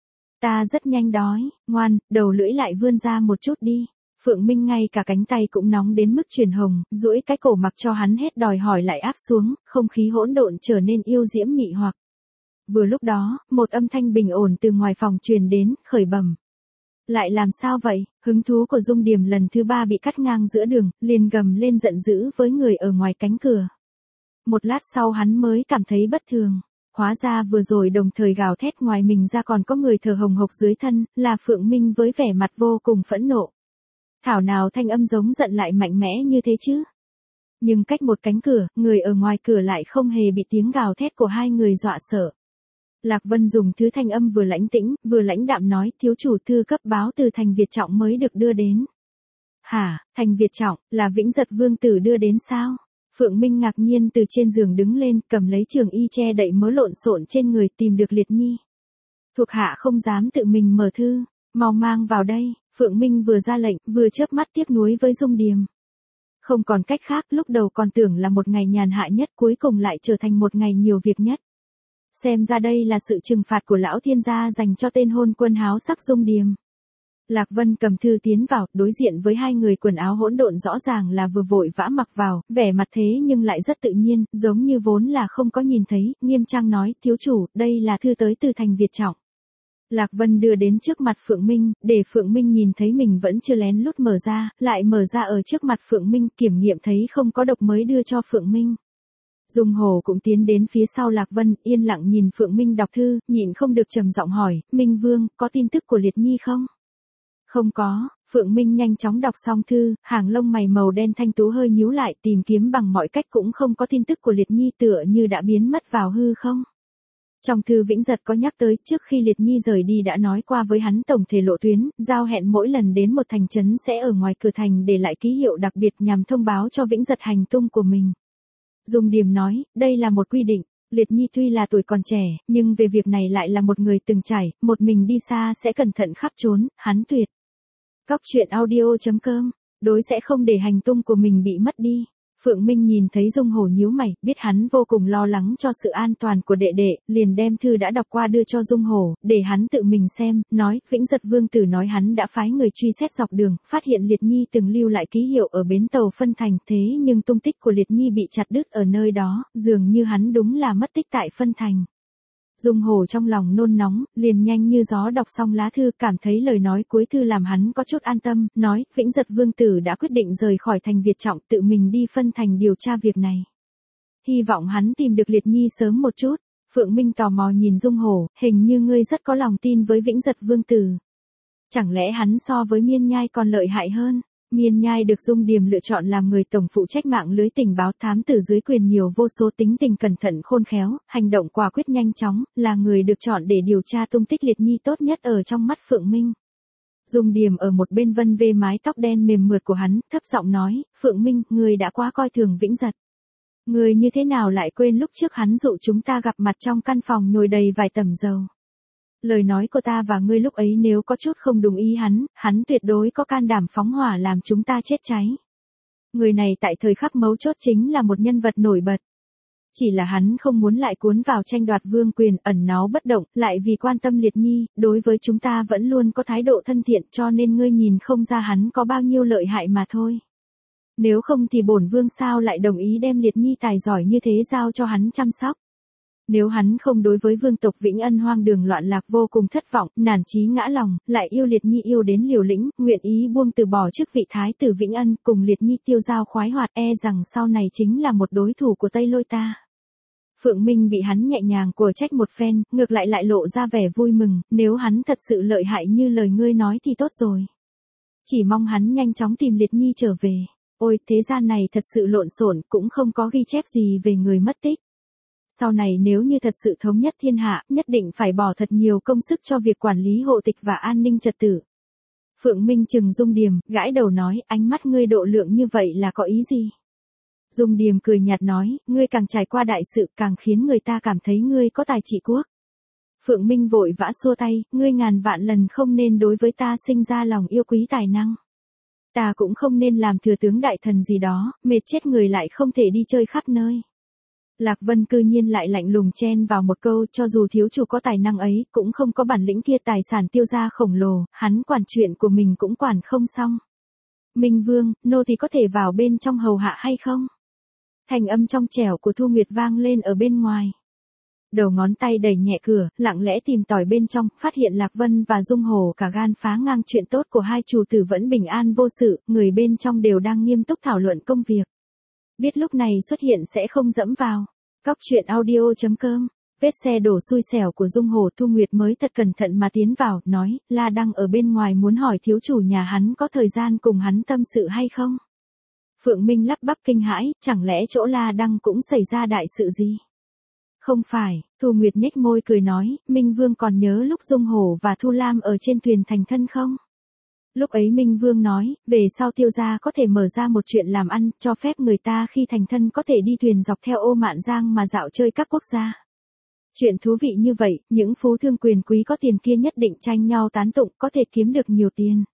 Ta rất nhanh đói, ngoan, đầu lưỡi lại vươn ra một chút đi. Phượng Minh ngay cả cánh tay cũng nóng đến mức chuyển hồng, duỗi cái cổ mặc cho hắn hết đòi hỏi lại áp xuống, không khí hỗn độn trở nên yêu diễm mị hoặc. Vừa lúc đó, một âm thanh bình ổn từ ngoài phòng truyền đến, khởi bẩm. Lại làm sao vậy? Hứng thú của Dung Điềm lần thứ ba bị cắt ngang giữa đường, liền gầm lên giận dữ với người ở ngoài cánh cửa. Một lát sau hắn mới cảm thấy bất thường. Hóa ra vừa rồi đồng thời gào thét ngoài mình ra còn có người thở hồng hộc dưới thân, là Phượng Minh với vẻ mặt vô cùng phẫn nộ. Thảo nào thanh âm giống giận lại mạnh mẽ như thế chứ? Nhưng cách một cánh cửa, người ở ngoài cửa lại không hề bị tiếng gào thét của hai người dọa sợ. Lạc Vân dùng thứ thanh âm vừa lãnh tĩnh, vừa lãnh đạm nói, thiếu chủ thư cấp báo từ thành Việt Trọng mới được đưa đến. Hả, thành Việt Trọng, là Vĩnh Giật Vương tử đưa đến sao? Phượng Minh ngạc nhiên từ trên giường đứng lên, cầm lấy trường y che đậy mớ lộn xộn trên người, tìm được Liệt Nhi. Thuộc hạ không dám tự mình mở thư, mau mang vào đây. Phượng Minh vừa ra lệnh, vừa chớp mắt tiếc nuối với Dung Điềm. Không còn cách khác, lúc đầu còn tưởng là một ngày nhàn hạ nhất, cuối cùng lại trở thành một ngày nhiều việc nhất. Xem ra đây là sự trừng phạt của lão thiên gia dành cho tên hôn quân háo sắc Dung Điềm. Lạc Vân cầm thư tiến vào, đối diện với hai người quần áo hỗn độn rõ ràng là vừa vội vã mặc vào, vẻ mặt thế nhưng lại rất tự nhiên, giống như vốn là không có nhìn thấy, nghiêm trang nói, thiếu chủ, đây là thư tới từ thành Việt Trọng. Lạc Vân đưa đến trước mặt Phượng Minh, để Phượng Minh nhìn thấy mình vẫn chưa lén lút mở ra, lại mở ra ở trước mặt Phượng Minh, kiểm nghiệm thấy không có độc mới đưa cho Phượng Minh. Dung Hổ cũng tiến đến phía sau Lạc Vân, yên lặng nhìn Phượng Minh đọc thư, nhịn không được trầm giọng hỏi, Minh Vương, có tin tức của Liệt Nhi không? Không có. Phượng Minh nhanh chóng đọc xong thư, hàng lông mày màu đen thanh tú hơi nhíu lại, tìm kiếm bằng mọi cách cũng không có tin tức của Liệt Nhi, tựa như đã biến mất vào hư không. Trong thư Vĩnh Giật có nhắc tới, trước khi Liệt Nhi rời đi đã nói qua với hắn tổng thể lộ tuyến, giao hẹn mỗi lần đến một thành trấn sẽ ở ngoài cửa thành để lại ký hiệu đặc biệt nhằm thông báo cho Vĩnh Giật hành tung của mình. Dung Điềm nói, đây là một quy định, Liệt Nhi tuy là tuổi còn trẻ, nhưng về việc này lại là một người từng trải, một mình đi xa sẽ cẩn thận khắp trốn, hắn tuyệt. Cóc truyện audio chấm com, đối sẽ không để hành tung của mình bị mất đi. Phượng Minh nhìn thấy Dung Hổ nhíu mày, biết hắn vô cùng lo lắng cho sự an toàn của đệ đệ, liền đem thư đã đọc qua đưa cho Dung Hổ, để hắn tự mình xem, nói, Vĩnh Giật Vương tử nói hắn đã phái người truy xét dọc đường, phát hiện Liệt Nhi từng lưu lại ký hiệu ở bến tàu Phân Thành, thế nhưng tung tích của Liệt Nhi bị chặt đứt ở nơi đó, dường như hắn đúng là mất tích tại Phân Thành. Dung Hổ trong lòng nôn nóng, liền nhanh như gió đọc xong lá thư, cảm thấy lời nói cuối thư làm hắn có chút an tâm, nói, Vĩnh Giật Vương tử đã quyết định rời khỏi thành Việt Trọng, tự mình đi Phân Thành điều tra việc này. Hy vọng hắn tìm được Liệt Nhi sớm một chút. Phượng Minh tò mò nhìn Dung Hổ, hình như ngươi rất có lòng tin với Vĩnh Giật Vương tử. Chẳng lẽ hắn so với Miên Nhai còn lợi hại hơn? Miên Nhai được Dung Điềm lựa chọn làm người tổng phụ trách mạng lưới tình báo, thám tử dưới quyền nhiều vô số, tính tình cẩn thận khôn khéo, hành động quả quyết nhanh chóng, là người được chọn để điều tra tung tích Liệt Nhi tốt nhất ở trong mắt Phượng Minh. Dung Điềm ở một bên vân vê mái tóc đen mềm mượt của hắn, thấp giọng nói, Phượng Minh, người đã quá coi thường Vĩnh Giật. Người như thế nào lại quên lúc trước hắn dụ chúng ta gặp mặt trong căn phòng nhồi đầy vài tẩm dầu. Lời nói của ta và ngươi lúc ấy nếu có chút không đúng ý hắn, hắn tuyệt đối có can đảm phóng hỏa làm chúng ta chết cháy. Người này tại thời khắc mấu chốt chính là một nhân vật nổi bật. Chỉ là hắn không muốn lại cuốn vào tranh đoạt vương quyền, ẩn náu bất động, lại vì quan tâm Liệt Nhi, đối với chúng ta vẫn luôn có thái độ thân thiện, cho nên ngươi nhìn không ra hắn có bao nhiêu lợi hại mà thôi. Nếu không thì bổn vương sao lại đồng ý đem Liệt Nhi tài giỏi như thế giao cho hắn chăm sóc. Nếu hắn không đối với vương tộc Vĩnh Ân hoang đường loạn lạc vô cùng thất vọng, nản chí ngã lòng, lại yêu Liệt Nhi yêu đến liều lĩnh, nguyện ý buông từ bỏ chức vị thái tử Vĩnh Ân, cùng Liệt Nhi tiêu giao khoái hoạt, e rằng sau này chính là một đối thủ của Tây Lôi ta. Phượng Minh bị hắn nhẹ nhàng của trách một phen, ngược lại lại lộ ra vẻ vui mừng, nếu hắn thật sự lợi hại như lời ngươi nói thì tốt rồi. Chỉ mong hắn nhanh chóng tìm Liệt Nhi trở về. Ôi, thế gian này thật sự lộn xộn, cũng không có ghi chép gì về người mất tích. Sau này nếu như thật sự thống nhất thiên hạ, nhất định phải bỏ thật nhiều công sức cho việc quản lý hộ tịch và an ninh trật tự. Phượng Minh chừng Dung Điềm, gãi đầu nói, ánh mắt ngươi độ lượng như vậy là có ý gì? Dung Điềm cười nhạt nói, ngươi càng trải qua đại sự càng khiến người ta cảm thấy ngươi có tài trị quốc. Phượng Minh vội vã xua tay, ngươi ngàn vạn lần không nên đối với ta sinh ra lòng yêu quý tài năng. Ta cũng không nên làm thừa tướng đại thần gì đó, mệt chết người lại không thể đi chơi khắp nơi. Lạc Vân cư nhiên lại lạnh lùng chen vào một câu, cho dù thiếu chủ có tài năng ấy, cũng không có bản lĩnh kia, tài sản tiêu gia khổng lồ, hắn quản chuyện của mình cũng quản không xong. Minh Vương, nô tỳ có thể vào bên trong hầu hạ hay không? Thanh âm trong trẻo của Thu Nguyệt vang lên ở bên ngoài. Đầu ngón tay đẩy nhẹ cửa, lặng lẽ tìm tòi bên trong, phát hiện Lạc Vân và Dung Hổ cả gan phá ngang chuyện tốt của hai chủ tử vẫn bình an vô sự, người bên trong đều đang nghiêm túc thảo luận công việc. Biết lúc này xuất hiện sẽ không dẫm vào. Cóc truyện audio chấm com. Vết xe đổ xui xẻo của Dung Hổ, Thu Nguyệt mới thật cẩn thận mà tiến vào, nói, La Đăng ở bên ngoài muốn hỏi thiếu chủ nhà hắn có thời gian cùng hắn tâm sự hay không? Phượng Minh lắp bắp kinh hãi, chẳng lẽ chỗ La Đăng cũng xảy ra đại sự gì? Không phải, Thu Nguyệt nhếch môi cười nói, Minh Vương còn nhớ lúc Dung Hổ và Thu Lam ở trên thuyền thành thân không? Lúc ấy Minh Vương nói, về sau Tiêu gia có thể mở ra một chuyện làm ăn, cho phép người ta khi thành thân có thể đi thuyền dọc theo ô Mạn Giang mà dạo chơi các quốc gia. Chuyện thú vị như vậy, những phú thương quyền quý có tiền kia nhất định tranh nhau tán tụng, có thể kiếm được nhiều tiền.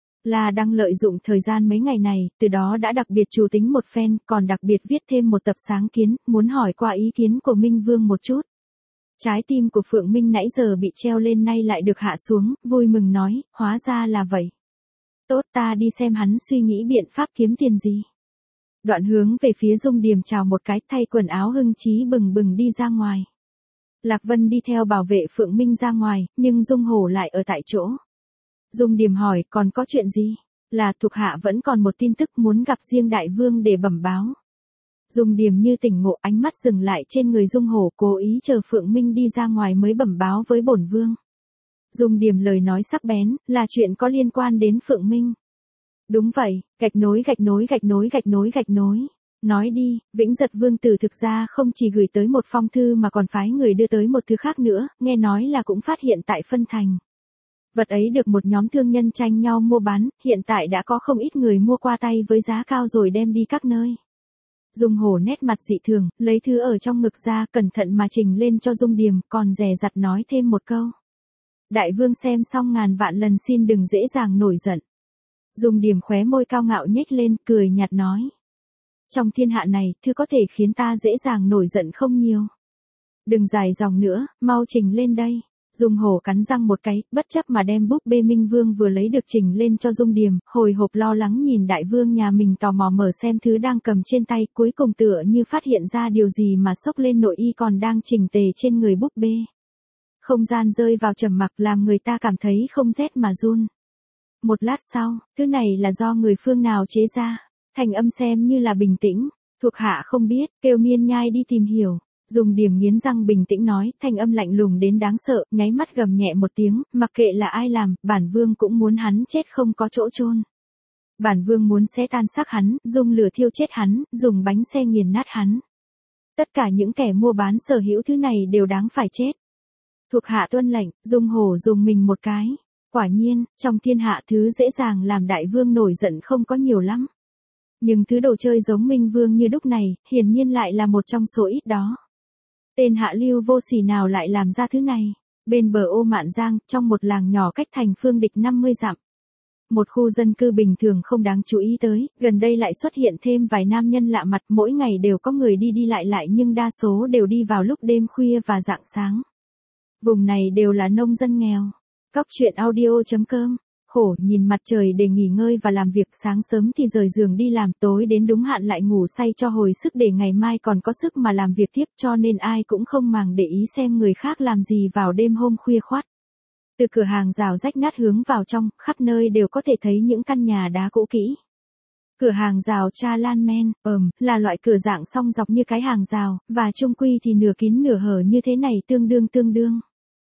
La Đăng lợi dụng thời gian mấy ngày này, từ đó đã đặc biệt chủ tính một phen, còn đặc biệt viết thêm một tập sáng kiến, muốn hỏi qua ý kiến của Minh Vương một chút. Trái tim của Phượng Minh nãy giờ bị treo lên nay lại được hạ xuống, vui mừng nói, hóa ra là vậy. Tốt, ta đi xem hắn suy nghĩ biện pháp kiếm tiền gì. Đoạn hướng về phía Dung Điềm chào một cái, thay quần áo hưng trí bừng bừng đi ra ngoài. Lạc Vân đi theo bảo vệ Phượng Minh ra ngoài, nhưng Dung Hổ lại ở tại chỗ. Dung Điềm hỏi, còn có chuyện gì? Là thuộc hạ vẫn còn một tin tức muốn gặp riêng đại vương để bẩm báo. Dung Điềm như tỉnh ngộ, ánh mắt dừng lại trên người Dung Hổ, cố ý chờ Phượng Minh đi ra ngoài mới bẩm báo với bổn vương. Dung Điềm lời nói sắc bén, là chuyện có liên quan đến Phượng Minh. Đúng vậy, gạch nối gạch nối gạch nối gạch nối gạch nối. Nói đi, Vĩnh Giật Vương tử thực ra không chỉ gửi tới một phong thư mà còn phái người đưa tới một thứ khác nữa, nghe nói là cũng phát hiện tại phân thành. Vật ấy được một nhóm thương nhân tranh nhau mua bán, hiện tại đã có không ít người mua qua tay với giá cao rồi đem đi các nơi. Dung Hổ nét mặt dị thường, lấy thứ ở trong ngực ra, cẩn thận mà trình lên cho Dung Điềm, còn dè dặt nói thêm một câu. Đại vương xem xong ngàn vạn lần xin đừng dễ dàng nổi giận. Dung Điềm khóe môi cao ngạo nhếch lên, cười nhạt nói. Trong thiên hạ này, thứ có thể khiến ta dễ dàng nổi giận không nhiều. Đừng dài dòng nữa, mau trình lên đây. Dung Hổ cắn răng một cái, bất chấp mà đem búp bê Minh Vương vừa lấy được trình lên cho Dung Điềm, hồi hộp lo lắng nhìn đại vương nhà mình tò mò mở xem thứ đang cầm trên tay, cuối cùng tựa như phát hiện ra điều gì mà xốc lên nội y còn đang chỉnh tề trên người búp bê. Không gian rơi vào trầm mặc làm người ta cảm thấy không rét mà run. Một lát sau, thứ này là do người phương nào chế ra, thành âm xem như là bình tĩnh, thuộc hạ không biết, kêu Miên Nhai đi tìm hiểu. Dung Điềm nghiến răng bình tĩnh nói, thanh âm lạnh lùng đến đáng sợ, nháy mắt gầm nhẹ một tiếng, mặc kệ là ai làm, bản vương cũng muốn hắn chết không có chỗ chôn. Bản vương muốn xé tan xác hắn, dùng lửa thiêu chết hắn, dùng bánh xe nghiền nát hắn. Tất cả những kẻ mua bán sở hữu thứ này đều đáng phải chết. Thuộc hạ tuân lệnh, Dung Hổ dùng mình một cái. Quả nhiên, trong thiên hạ thứ dễ dàng làm đại vương nổi giận không có nhiều lắm. Nhưng thứ đồ chơi giống Minh Vương như đúc này, hiển nhiên lại là một trong số ít đó. Tên hạ lưu vô sỉ nào lại làm ra thứ này? Bên bờ ô Mạn Giang, trong một làng nhỏ cách thành Phương Địch năm mươi dặm. Một khu dân cư bình thường không đáng chú ý tới, gần đây lại xuất hiện thêm vài nam nhân lạ mặt, mỗi ngày đều có người đi đi lại lại nhưng đa số đều đi vào lúc đêm khuya và rạng sáng. Vùng này đều là nông dân nghèo. Cóc truyện audio chấm com. Khổ nhìn mặt trời để nghỉ ngơi và làm việc, sáng sớm thì rời giường đi làm, tối đến đúng hạn lại ngủ say cho hồi sức để ngày mai còn có sức mà làm việc tiếp, cho nên ai cũng không màng để ý xem người khác làm gì vào đêm hôm khuya khoắt. Từ cửa hàng rào rách nát hướng vào trong, khắp nơi đều có thể thấy những căn nhà đá cũ kỹ. Cửa hàng rào Cha Lan Men, ờm, là loại cửa dạng song dọc như cái hàng rào, và chung quy thì nửa kín nửa hở như thế này tương đương tương đương.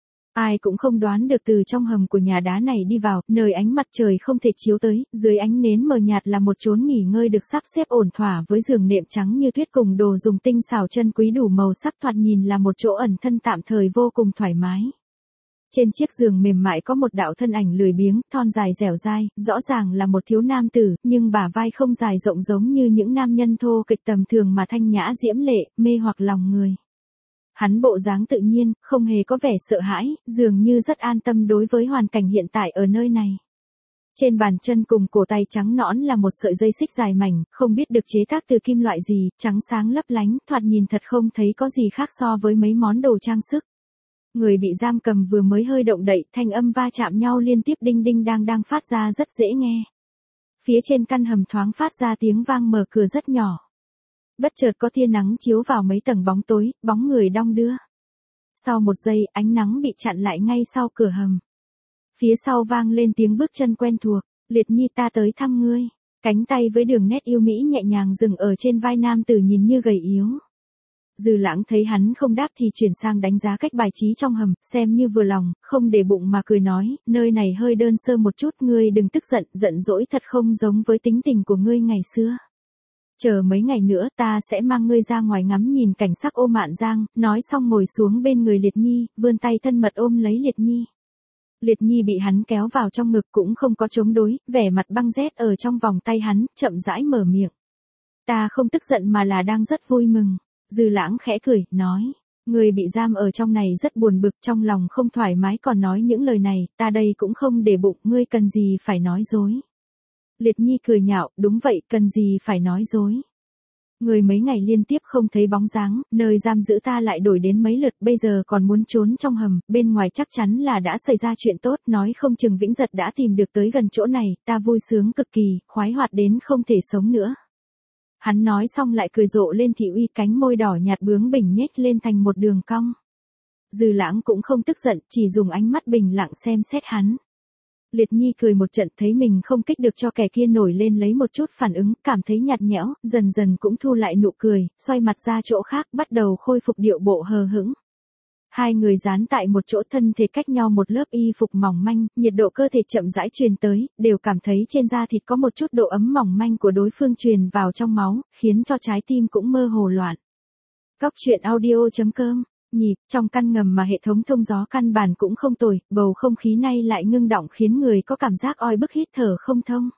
Ai cũng không đoán được từ trong hầm của nhà đá này đi vào, nơi ánh mặt trời không thể chiếu tới, dưới ánh nến mờ nhạt là một chốn nghỉ ngơi được sắp xếp ổn thỏa với giường nệm trắng như tuyết cùng đồ dùng tinh xảo chân quý đủ màu sắc, thoạt nhìn là một chỗ ẩn thân tạm thời vô cùng thoải mái. Trên chiếc giường mềm mại có một đạo thân ảnh lười biếng, thon dài dẻo dai, rõ ràng là một thiếu nam tử, nhưng bả vai không dài rộng giống như những nam nhân thô kịch tầm thường mà thanh nhã diễm lệ, mê hoặc lòng người. Hắn bộ dáng tự nhiên, không hề có vẻ sợ hãi, dường như rất an tâm đối với hoàn cảnh hiện tại ở nơi này. Trên bàn chân cùng cổ tay trắng nõn là một sợi dây xích dài mảnh, không biết được chế tác từ kim loại gì, trắng sáng lấp lánh, thoạt nhìn thật không thấy có gì khác so với mấy món đồ trang sức. Người bị giam cầm vừa mới hơi động đậy, thanh âm va chạm nhau liên tiếp đinh đinh đang đang phát ra rất dễ nghe. Phía trên căn hầm thoáng phát ra tiếng vang mở cửa rất nhỏ. Bất chợt có tia nắng chiếu vào mấy tầng bóng tối, bóng người đong đưa. Sau một giây, ánh nắng bị chặn lại ngay sau cửa hầm. Phía sau vang lên tiếng bước chân quen thuộc, Liệt Nhi ta tới thăm ngươi. Cánh tay với đường nét yêu mỹ nhẹ nhàng dừng ở trên vai nam tử nhìn như gầy yếu. Dư Lãng thấy hắn không đáp thì chuyển sang đánh giá cách bài trí trong hầm, xem như vừa lòng, không để bụng mà cười nói, nơi này hơi đơn sơ một chút, ngươi đừng tức giận, giận dỗi thật không giống với tính tình của ngươi ngày xưa. Chờ mấy ngày nữa ta sẽ mang ngươi ra ngoài ngắm nhìn cảnh sắc Ô Mạn Giang, nói xong ngồi xuống bên người Liệt Nhi, vươn tay thân mật ôm lấy Liệt Nhi. Liệt Nhi bị hắn kéo vào trong ngực cũng không có chống đối, vẻ mặt băng rét ở trong vòng tay hắn, chậm rãi mở miệng. Ta không tức giận mà là đang rất vui mừng. Dư Lãng khẽ cười, nói, người bị giam ở trong này rất buồn bực, trong lòng không thoải mái còn nói những lời này, ta đây cũng không để bụng, ngươi cần gì phải nói dối. Liệt Nhi cười nhạo, đúng vậy, cần gì phải nói dối. Người mấy ngày liên tiếp không thấy bóng dáng, nơi giam giữ ta lại đổi đến mấy lượt, bây giờ còn muốn trốn trong hầm, bên ngoài chắc chắn là đã xảy ra chuyện tốt, nói không chừng Vĩnh Giật đã tìm được tới gần chỗ này, ta vui sướng cực kỳ, khoái hoạt đến không thể sống nữa. Hắn nói xong lại cười rộ lên thị uy, cánh môi đỏ nhạt bướng bỉnh nhếch lên thành một đường cong. Dư Lãng cũng không tức giận, chỉ dùng ánh mắt bình lặng xem xét hắn. Liệt Nhi cười một trận, thấy mình không kích được cho kẻ kia nổi lên lấy một chút phản ứng, cảm thấy nhạt nhẽo, dần dần cũng thu lại nụ cười, xoay mặt ra chỗ khác, bắt đầu khôi phục điệu bộ hờ hững. Hai người dán tại một chỗ, thân thể cách nhau một lớp y phục mỏng manh, nhiệt độ cơ thể chậm rãi truyền tới, đều cảm thấy trên da thịt có một chút độ ấm mỏng manh của đối phương truyền vào trong máu, khiến cho trái tim cũng mơ hồ loạn. Góc truyện audio chấm com, nhịp, trong căn ngầm mà hệ thống thông gió căn bản cũng không tồi, bầu không khí nay lại ngưng đọng khiến người có cảm giác oi bức hít thở không thông.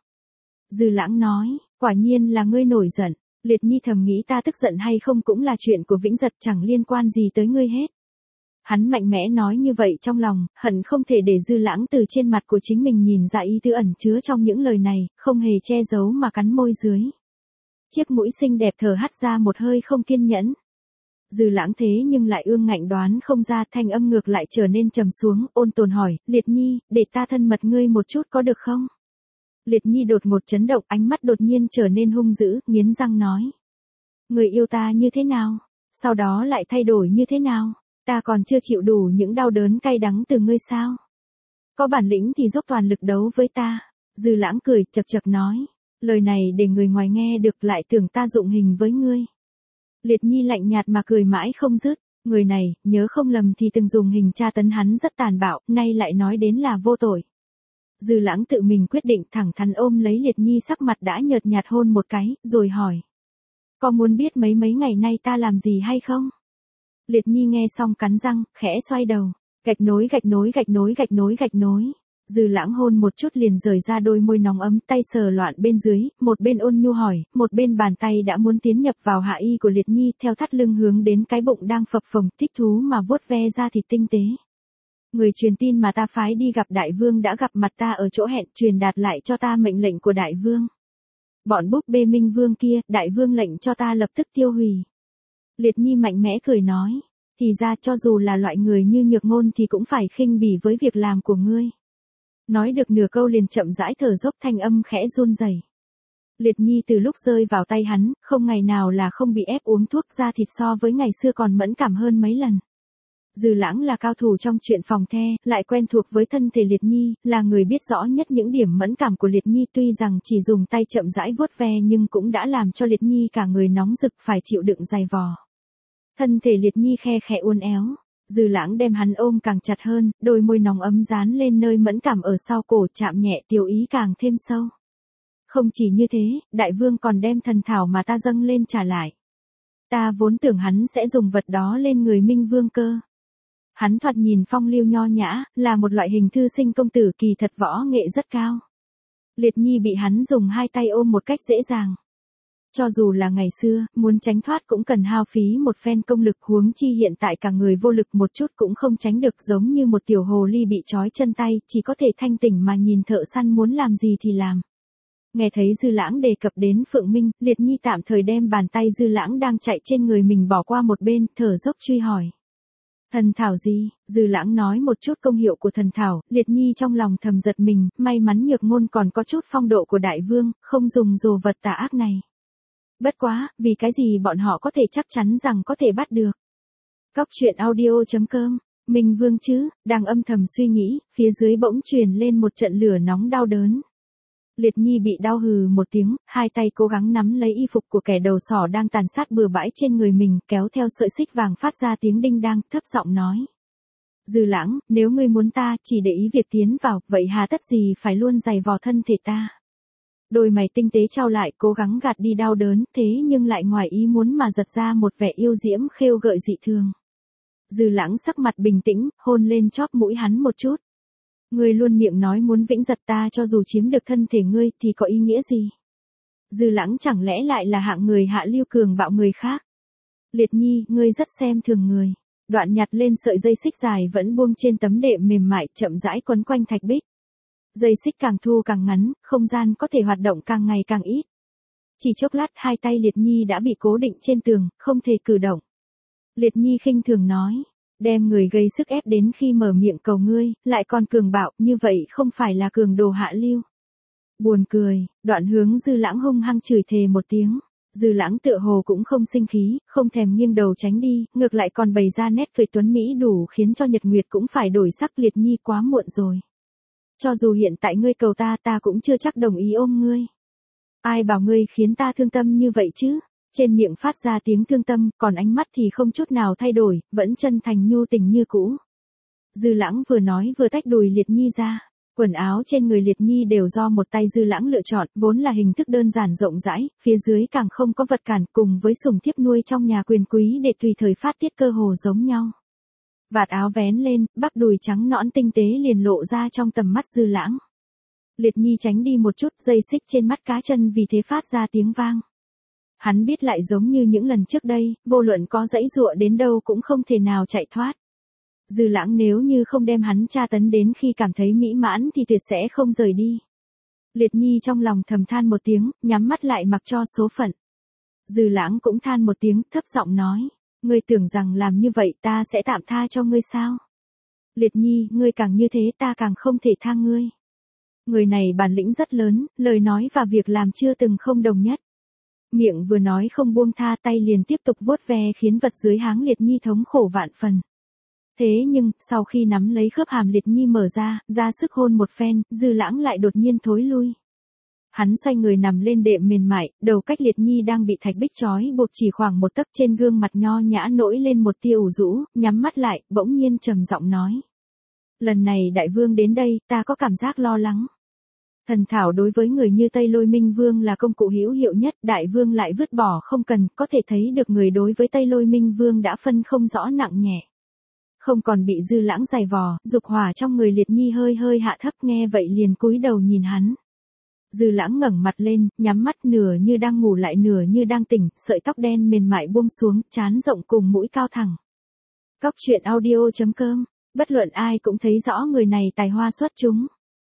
Dư Lãng nói, quả nhiên là ngươi nổi giận. Liệt Nhi thầm nghĩ ta tức giận hay không cũng là chuyện của Vĩnh Giật, chẳng liên quan gì tới ngươi hết. Hắn mạnh mẽ nói như vậy trong lòng, hận không thể để Dư Lãng từ trên mặt của chính mình nhìn ra ý tứ ẩn chứa trong những lời này, không hề che giấu mà cắn môi dưới. Chiếc mũi xinh đẹp thở hắt ra một hơi không kiên nhẫn. Dư Lãng thế nhưng lại ương ngạnh đoán không ra, thanh âm ngược lại trở nên trầm xuống, ôn tồn hỏi, Liệt Nhi, để ta thân mật ngươi một chút có được không? Liệt Nhi đột ngột chấn động, ánh mắt đột nhiên trở nên hung dữ, nghiến răng nói. Người yêu ta như thế nào? Sau đó lại thay đổi như thế nào? Ta còn chưa chịu đủ những đau đớn cay đắng từ ngươi sao? Có bản lĩnh thì dốc toàn lực đấu với ta. Dư Lãng cười, chậc chậc nói. Lời này để người ngoài nghe được lại tưởng ta dụng hình với ngươi. Liệt Nhi lạnh nhạt mà cười mãi không dứt. Người này, nhớ không lầm thì từng dùng hình tra tấn hắn rất tàn bạo, nay lại nói đến là vô tội. Dư Lãng tự mình quyết định thẳng thắn ôm lấy Liệt Nhi, sắc mặt đã nhợt nhạt hôn một cái, rồi hỏi. Có muốn biết mấy mấy ngày nay ta làm gì hay không? Liệt Nhi nghe xong cắn răng, khẽ xoay đầu. Gạch nối gạch nối gạch nối gạch nối gạch nối. Dư Lãng hôn một chút liền rời ra đôi môi nóng ấm, tay sờ loạn bên dưới, một bên ôn nhu hỏi, một bên bàn tay đã muốn tiến nhập vào hạ y của Liệt Nhi, theo thắt lưng hướng đến cái bụng đang phập phồng, thích thú mà vuốt ve ra thịt tinh tế. Người truyền tin mà ta phái đi gặp đại vương đã gặp mặt ta ở chỗ hẹn, truyền đạt lại cho ta mệnh lệnh của đại vương. Bọn búp bê Minh Vương kia, đại vương lệnh cho ta lập tức tiêu hủy. Liệt Nhi mạnh mẽ cười nói, thì ra cho dù là loại người như Nhược Ngôn thì cũng phải khinh bỉ với việc làm của ngươi. Nói được nửa câu liền chậm rãi thở dốc, thanh âm khẽ run rẩy. Liệt Nhi từ lúc rơi vào tay hắn, không ngày nào là không bị ép uống thuốc, da thịt so với ngày xưa còn mẫn cảm hơn mấy lần. Dư Lãng là cao thủ trong chuyện phòng the, lại quen thuộc với thân thể Liệt Nhi, là người biết rõ nhất những điểm mẫn cảm của Liệt Nhi, tuy rằng chỉ dùng tay chậm rãi vuốt ve nhưng cũng đã làm cho Liệt Nhi cả người nóng rực phải chịu đựng dày vò. Thân thể Liệt Nhi khe khẽ uốn éo, Dư Lãng đem hắn ôm càng chặt hơn, đôi môi nóng ấm dán lên nơi mẫn cảm ở sau cổ, chạm nhẹ, tiểu ý càng thêm sâu. Không chỉ như thế, đại vương còn đem thần thảo mà ta dâng lên trả lại. Ta vốn tưởng hắn sẽ dùng vật đó lên người Minh Vương cơ. Hắn thoạt nhìn phong lưu nho nhã, là một loại hình thư sinh công tử, kỳ thật võ nghệ rất cao. Liệt Nhi bị hắn dùng hai tay ôm một cách dễ dàng. Cho dù là ngày xưa, muốn tránh thoát cũng cần hao phí một phen công lực, huống chi hiện tại cả người vô lực một chút cũng không tránh được, giống như một tiểu hồ ly bị trói chân tay, chỉ có thể thanh tỉnh mà nhìn thợ săn muốn làm gì thì làm. Nghe thấy Dư Lãng đề cập đến Phượng Minh, Liệt Nhi tạm thời đem bàn tay Dư Lãng đang chạy trên người mình bỏ qua một bên, thở dốc truy hỏi. Thần thảo gì? Dư Lãng nói một chút công hiệu của thần thảo, Liệt Nhi trong lòng thầm giật mình, may mắn Nhược Ngôn còn có chút phong độ của đại vương, không dùng rồ vật tà ác này. Bất quá, vì cái gì bọn họ có thể chắc chắn rằng có thể bắt được. Cóc truyện audio chấm com, Minh Vương chứ, đang âm thầm suy nghĩ, phía dưới bỗng truyền lên một trận lửa nóng đau đớn. Liệt Nhi bị đau hừ một tiếng, hai tay cố gắng nắm lấy y phục của kẻ đầu sỏ đang tàn sát bừa bãi trên người mình, kéo theo sợi xích vàng phát ra tiếng đinh đang, thấp giọng nói. Dư Lãng, nếu ngươi muốn ta chỉ để ý việc tiến vào, vậy hà tất gì phải luôn giày vò thân thể ta. Đôi mày tinh tế trao lại, cố gắng gạt đi đau đớn, thế nhưng lại ngoài ý muốn mà giật ra một vẻ yêu diễm khêu gợi dị thường. Dư Lãng sắc mặt bình tĩnh, hôn lên chóp mũi hắn một chút. Ngươi luôn miệng nói muốn vĩnh giật ta, cho dù chiếm được thân thể ngươi thì có ý nghĩa gì? Dư Lãng chẳng lẽ lại là hạng người hạ lưu cường bạo người khác? Liệt Nhi, ngươi rất xem thường người. Đoạn nhặt lên sợi dây xích dài vẫn buông trên tấm đệm mềm mại, chậm rãi quấn quanh thạch bích. Dây xích càng thu càng ngắn, không gian có thể hoạt động càng ngày càng ít. Chỉ chốc lát hai tay Liệt Nhi đã bị cố định trên tường, không thể cử động. Liệt Nhi khinh thường nói, đem người gây sức ép đến khi mở miệng cầu ngươi, lại còn cường bạo, như vậy không phải là cường đồ hạ lưu. Buồn cười, đoạn hướng Dư Lãng hung hăng chửi thề một tiếng. Dư Lãng tựa hồ cũng không sinh khí, không thèm nghiêng đầu tránh đi, ngược lại còn bày ra nét cười tuấn mỹ đủ khiến cho Nhật Nguyệt cũng phải đổi sắc. Liệt Nhi quá muộn rồi. Cho dù hiện tại ngươi cầu ta, ta cũng chưa chắc đồng ý ôm ngươi. Ai bảo ngươi khiến ta thương tâm như vậy chứ? Trên miệng phát ra tiếng thương tâm, còn ánh mắt thì không chút nào thay đổi, vẫn chân thành nhu tình như cũ. Dư Lãng vừa nói vừa tách đùi Liệt Nhi ra. Quần áo trên người Liệt Nhi đều do một tay Dư Lãng lựa chọn, vốn là hình thức đơn giản rộng rãi, phía dưới càng không có vật cản, cùng với sủng thiếp nuôi trong nhà quyền quý để tùy thời phát tiết cơ hồ giống nhau. Vạt áo vén lên, bắp đùi trắng nõn tinh tế liền lộ ra trong tầm mắt Dư Lãng. Liệt Nhi tránh đi một chút, dây xích trên mắt cá chân vì thế phát ra tiếng vang. Hắn biết lại giống như những lần trước đây, vô luận có dãy dụa đến đâu cũng không thể nào chạy thoát. Dư Lãng nếu như không đem hắn tra tấn đến khi cảm thấy mỹ mãn thì tuyệt sẽ không rời đi. Liệt Nhi trong lòng thầm than một tiếng, nhắm mắt lại mặc cho số phận. Dư Lãng cũng than một tiếng, thấp giọng nói, ngươi tưởng rằng làm như vậy ta sẽ tạm tha cho ngươi sao? Liệt Nhi, ngươi càng như thế ta càng không thể tha ngươi. Người này bản lĩnh rất lớn, lời nói và việc làm chưa từng không đồng nhất. Miệng vừa nói không buông tha, tay liền tiếp tục vuốt ve khiến vật dưới háng Liệt Nhi thống khổ vạn phần. Thế nhưng, sau khi nắm lấy khớp hàm Liệt Nhi mở ra, ra sức hôn một phen, Dư Lãng lại đột nhiên thối lui. Hắn xoay người nằm lên đệm mềm mại, đầu cách Liệt Nhi đang bị thạch bích trói buộc chỉ khoảng một tấc, trên gương mặt nho nhã nổi lên một tia ủ rũ, nhắm mắt lại, bỗng nhiên trầm giọng nói. Lần này đại vương đến đây, ta có cảm giác lo lắng. Thần thảo đối với người như Tây Lôi Minh Vương là công cụ hữu hiệu nhất, đại vương lại vứt bỏ không cần, có thể thấy được người đối với Tây Lôi Minh Vương đã phân không rõ nặng nhẹ. Không còn bị Dư Lãng giày vò, dục hỏa trong người Liệt Nhi hơi hơi hạ thấp, nghe vậy liền cúi đầu nhìn hắn. Dư Lãng ngẩng mặt lên, nhắm mắt, nửa như đang ngủ lại nửa như đang tỉnh, sợi tóc đen mềm mại buông xuống, trán rộng cùng mũi cao thẳng. Cóc truyện audio chấm com, bất luận ai cũng thấy rõ người này tài hoa xuất chúng.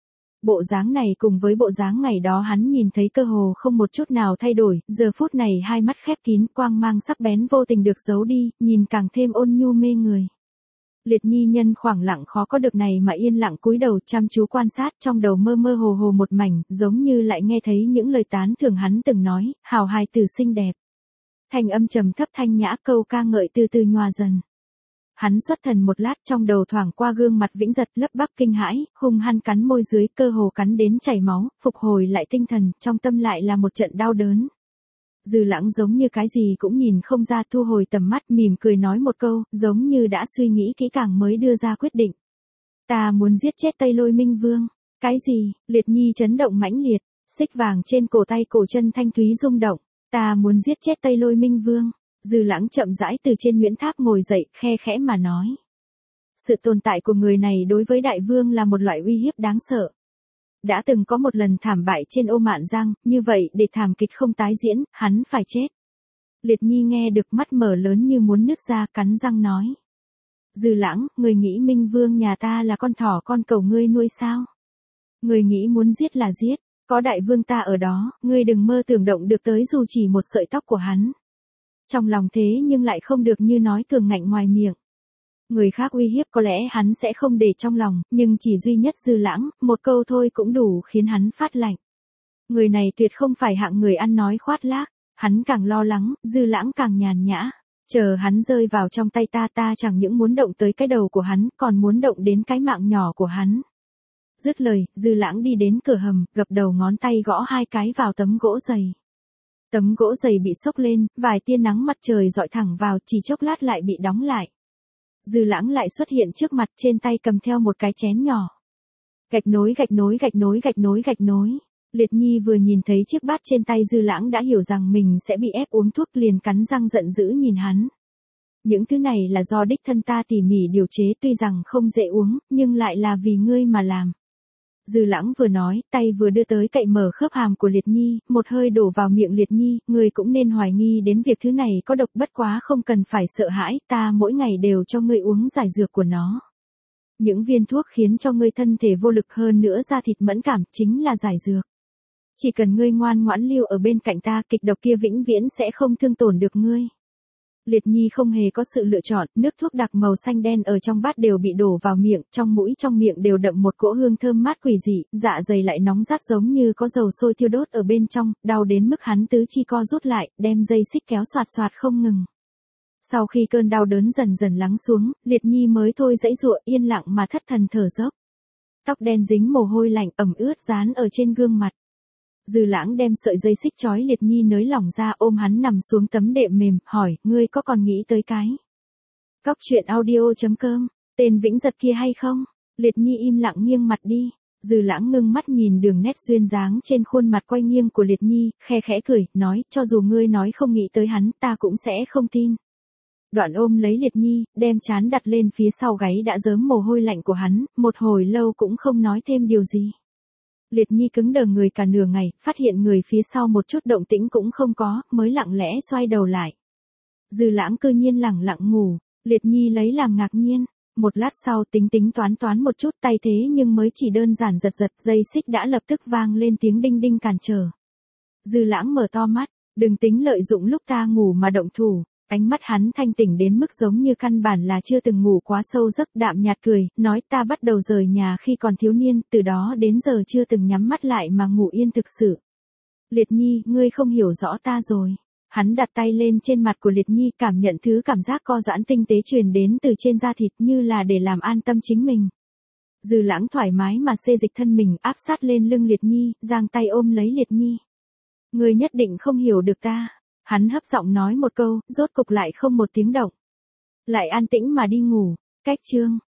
Bộ dáng này cùng với bộ dáng ngày đó hắn nhìn thấy cơ hồ không một chút nào thay đổi, giờ phút này hai mắt khép kín, quang mang sắc bén vô tình được giấu đi, nhìn càng thêm ôn nhu mê người. Liệt Nhi nhân khoảng lặng khó có được này mà yên lặng cúi đầu chăm chú quan sát, trong đầu mơ mơ hồ hồ một mảnh, giống như lại nghe thấy những lời tán thưởng hắn từng nói, hào hài tử xinh đẹp. Thanh âm trầm thấp thanh nhã, câu ca ngợi từ từ nhòa dần. Hắn xuất thần một lát, trong đầu thoảng qua gương mặt Vĩnh Giật, lấp bắp kinh hãi, hung hăng cắn môi dưới, cơ hồ cắn đến chảy máu, phục hồi lại tinh thần, trong tâm lại là một trận đau đớn. Dư Lãng giống như cái gì cũng nhìn không ra, thu hồi tầm mắt, mỉm cười nói một câu, giống như đã suy nghĩ kỹ càng mới đưa ra quyết định. Ta muốn giết chết Tây Lôi Minh Vương. Cái gì? Liệt Nhi chấn động mãnh liệt, xích vàng trên cổ tay cổ chân thanh thúy rung động. Ta muốn giết chết Tây Lôi Minh Vương. Dư Lãng chậm rãi từ trên Nguyễn Tháp ngồi dậy, khe khẽ mà nói. Sự tồn tại của người này đối với đại vương là một loại uy hiếp đáng sợ. Đã từng có một lần thảm bại trên Ô Mạn Giang, như vậy để thảm kịch không tái diễn, hắn phải chết. Liệt Nhi nghe được mắt mở lớn như muốn nứt ra, cắn răng nói. Dư Lãng, người nghĩ Minh Vương nhà ta là con thỏ con cẩu ngươi nuôi sao? Người nghĩ muốn giết là giết, có đại vương ta ở đó, ngươi đừng mơ tưởng động được tới dù chỉ một sợi tóc của hắn. Trong lòng thế nhưng lại không được như nói cường ngạnh ngoài miệng. Người khác uy hiếp có lẽ hắn sẽ không để trong lòng, nhưng chỉ duy nhất Dư Lãng, một câu thôi cũng đủ khiến hắn phát lạnh. Người này tuyệt không phải hạng người ăn nói khoác lác, hắn càng lo lắng, Dư Lãng càng nhàn nhã. Chờ hắn rơi vào trong tay ta ta chẳng những muốn động tới cái đầu của hắn, còn muốn động đến cái mạng nhỏ của hắn. Dứt lời, Dư Lãng đi đến cửa hầm, gập đầu ngón tay gõ hai cái vào tấm gỗ dày. Tấm gỗ dày bị xốc lên, vài tia nắng mặt trời dọi thẳng vào, chỉ chốc lát lại bị đóng lại. Dư Lãng lại xuất hiện trước mặt, trên tay cầm theo một cái chén nhỏ. Gạch nối gạch nối gạch nối gạch nối gạch nối. Liệt Nhi vừa nhìn thấy chiếc bát trên tay Dư Lãng đã hiểu rằng mình sẽ bị ép uống thuốc, liền cắn răng giận dữ nhìn hắn. Những thứ này là do đích thân ta tỉ mỉ điều chế, tuy rằng không dễ uống, nhưng lại là vì ngươi mà làm. Dư Lãng vừa nói, tay vừa đưa tới cậy mở khớp hàm của Liệt Nhi, một hơi đổ vào miệng Liệt Nhi, ngươi cũng nên hoài nghi đến việc thứ này có độc, bất quá không cần phải sợ hãi, ta mỗi ngày đều cho ngươi uống giải dược của nó. Những viên thuốc khiến cho ngươi thân thể vô lực, hơn nữa da thịt mẫn cảm, chính là giải dược. Chỉ cần ngươi ngoan ngoãn lưu ở bên cạnh ta, kịch độc kia vĩnh viễn sẽ không thương tổn được ngươi. Liệt Nhi không hề có sự lựa chọn, nước thuốc đặc màu xanh đen ở trong bát đều bị đổ vào miệng, trong mũi trong miệng đều đậm một cỗ hương thơm mát quỷ dị, dạ dày lại nóng rát giống như có dầu sôi thiêu đốt ở bên trong, đau đến mức hắn tứ chi co rút lại, đem dây xích kéo xoạt xoạt không ngừng. Sau khi cơn đau đớn dần dần lắng xuống, Liệt Nhi mới thôi dãy giụa, yên lặng mà thất thần thở dốc. Tóc đen dính mồ hôi lạnh ẩm ướt dán ở trên gương mặt. Dư Lãng đem sợi dây xích trói Liệt Nhi nới lỏng ra, ôm hắn nằm xuống tấm đệm mềm, hỏi, ngươi có còn nghĩ tới cái Cóc truyện audio chấm com, tên Vĩnh Giật kia hay không? Liệt Nhi im lặng nghiêng mặt đi. Dư Lãng ngưng mắt nhìn đường nét duyên dáng trên khuôn mặt quay nghiêng của Liệt Nhi, khe khẽ cười, nói, cho dù ngươi nói không nghĩ tới hắn, ta cũng sẽ không tin. Đoạn ôm lấy Liệt Nhi, đem trán đặt lên phía sau gáy đã rớm mồ hôi lạnh của hắn, một hồi lâu cũng không nói thêm điều gì. Liệt Nhi cứng đờ người cả nửa ngày, phát hiện người phía sau một chút động tĩnh cũng không có, mới lặng lẽ xoay đầu lại. Dư Lãng cư nhiên lẳng lặng ngủ, Liệt Nhi lấy làm ngạc nhiên. Một lát sau tính tính toán toán một chút tay thế nhưng mới chỉ đơn giản giật giật, dây xích đã lập tức vang lên tiếng đinh đinh cản trở. Dư Lãng mở to mắt, đừng tính lợi dụng lúc ta ngủ mà động thủ. Ánh mắt hắn thanh tỉnh đến mức giống như căn bản là chưa từng ngủ quá sâu giấc, đạm nhạt cười, nói, ta bắt đầu rời nhà khi còn thiếu niên, từ đó đến giờ chưa từng nhắm mắt lại mà ngủ yên thực sự. Liệt Nhi, ngươi không hiểu rõ ta rồi. Hắn đặt tay lên trên mặt của Liệt Nhi, cảm nhận thứ cảm giác co giãn tinh tế truyền đến từ trên da thịt, như là để làm an tâm chính mình. Dư Lãng thoải mái mà xê dịch thân mình, áp sát lên lưng Liệt Nhi, giang tay ôm lấy Liệt Nhi. Ngươi nhất định không hiểu được ta. Hắn hấp giọng nói một câu, rốt cục lại không một tiếng động. Lại an tĩnh mà đi ngủ. Cách chương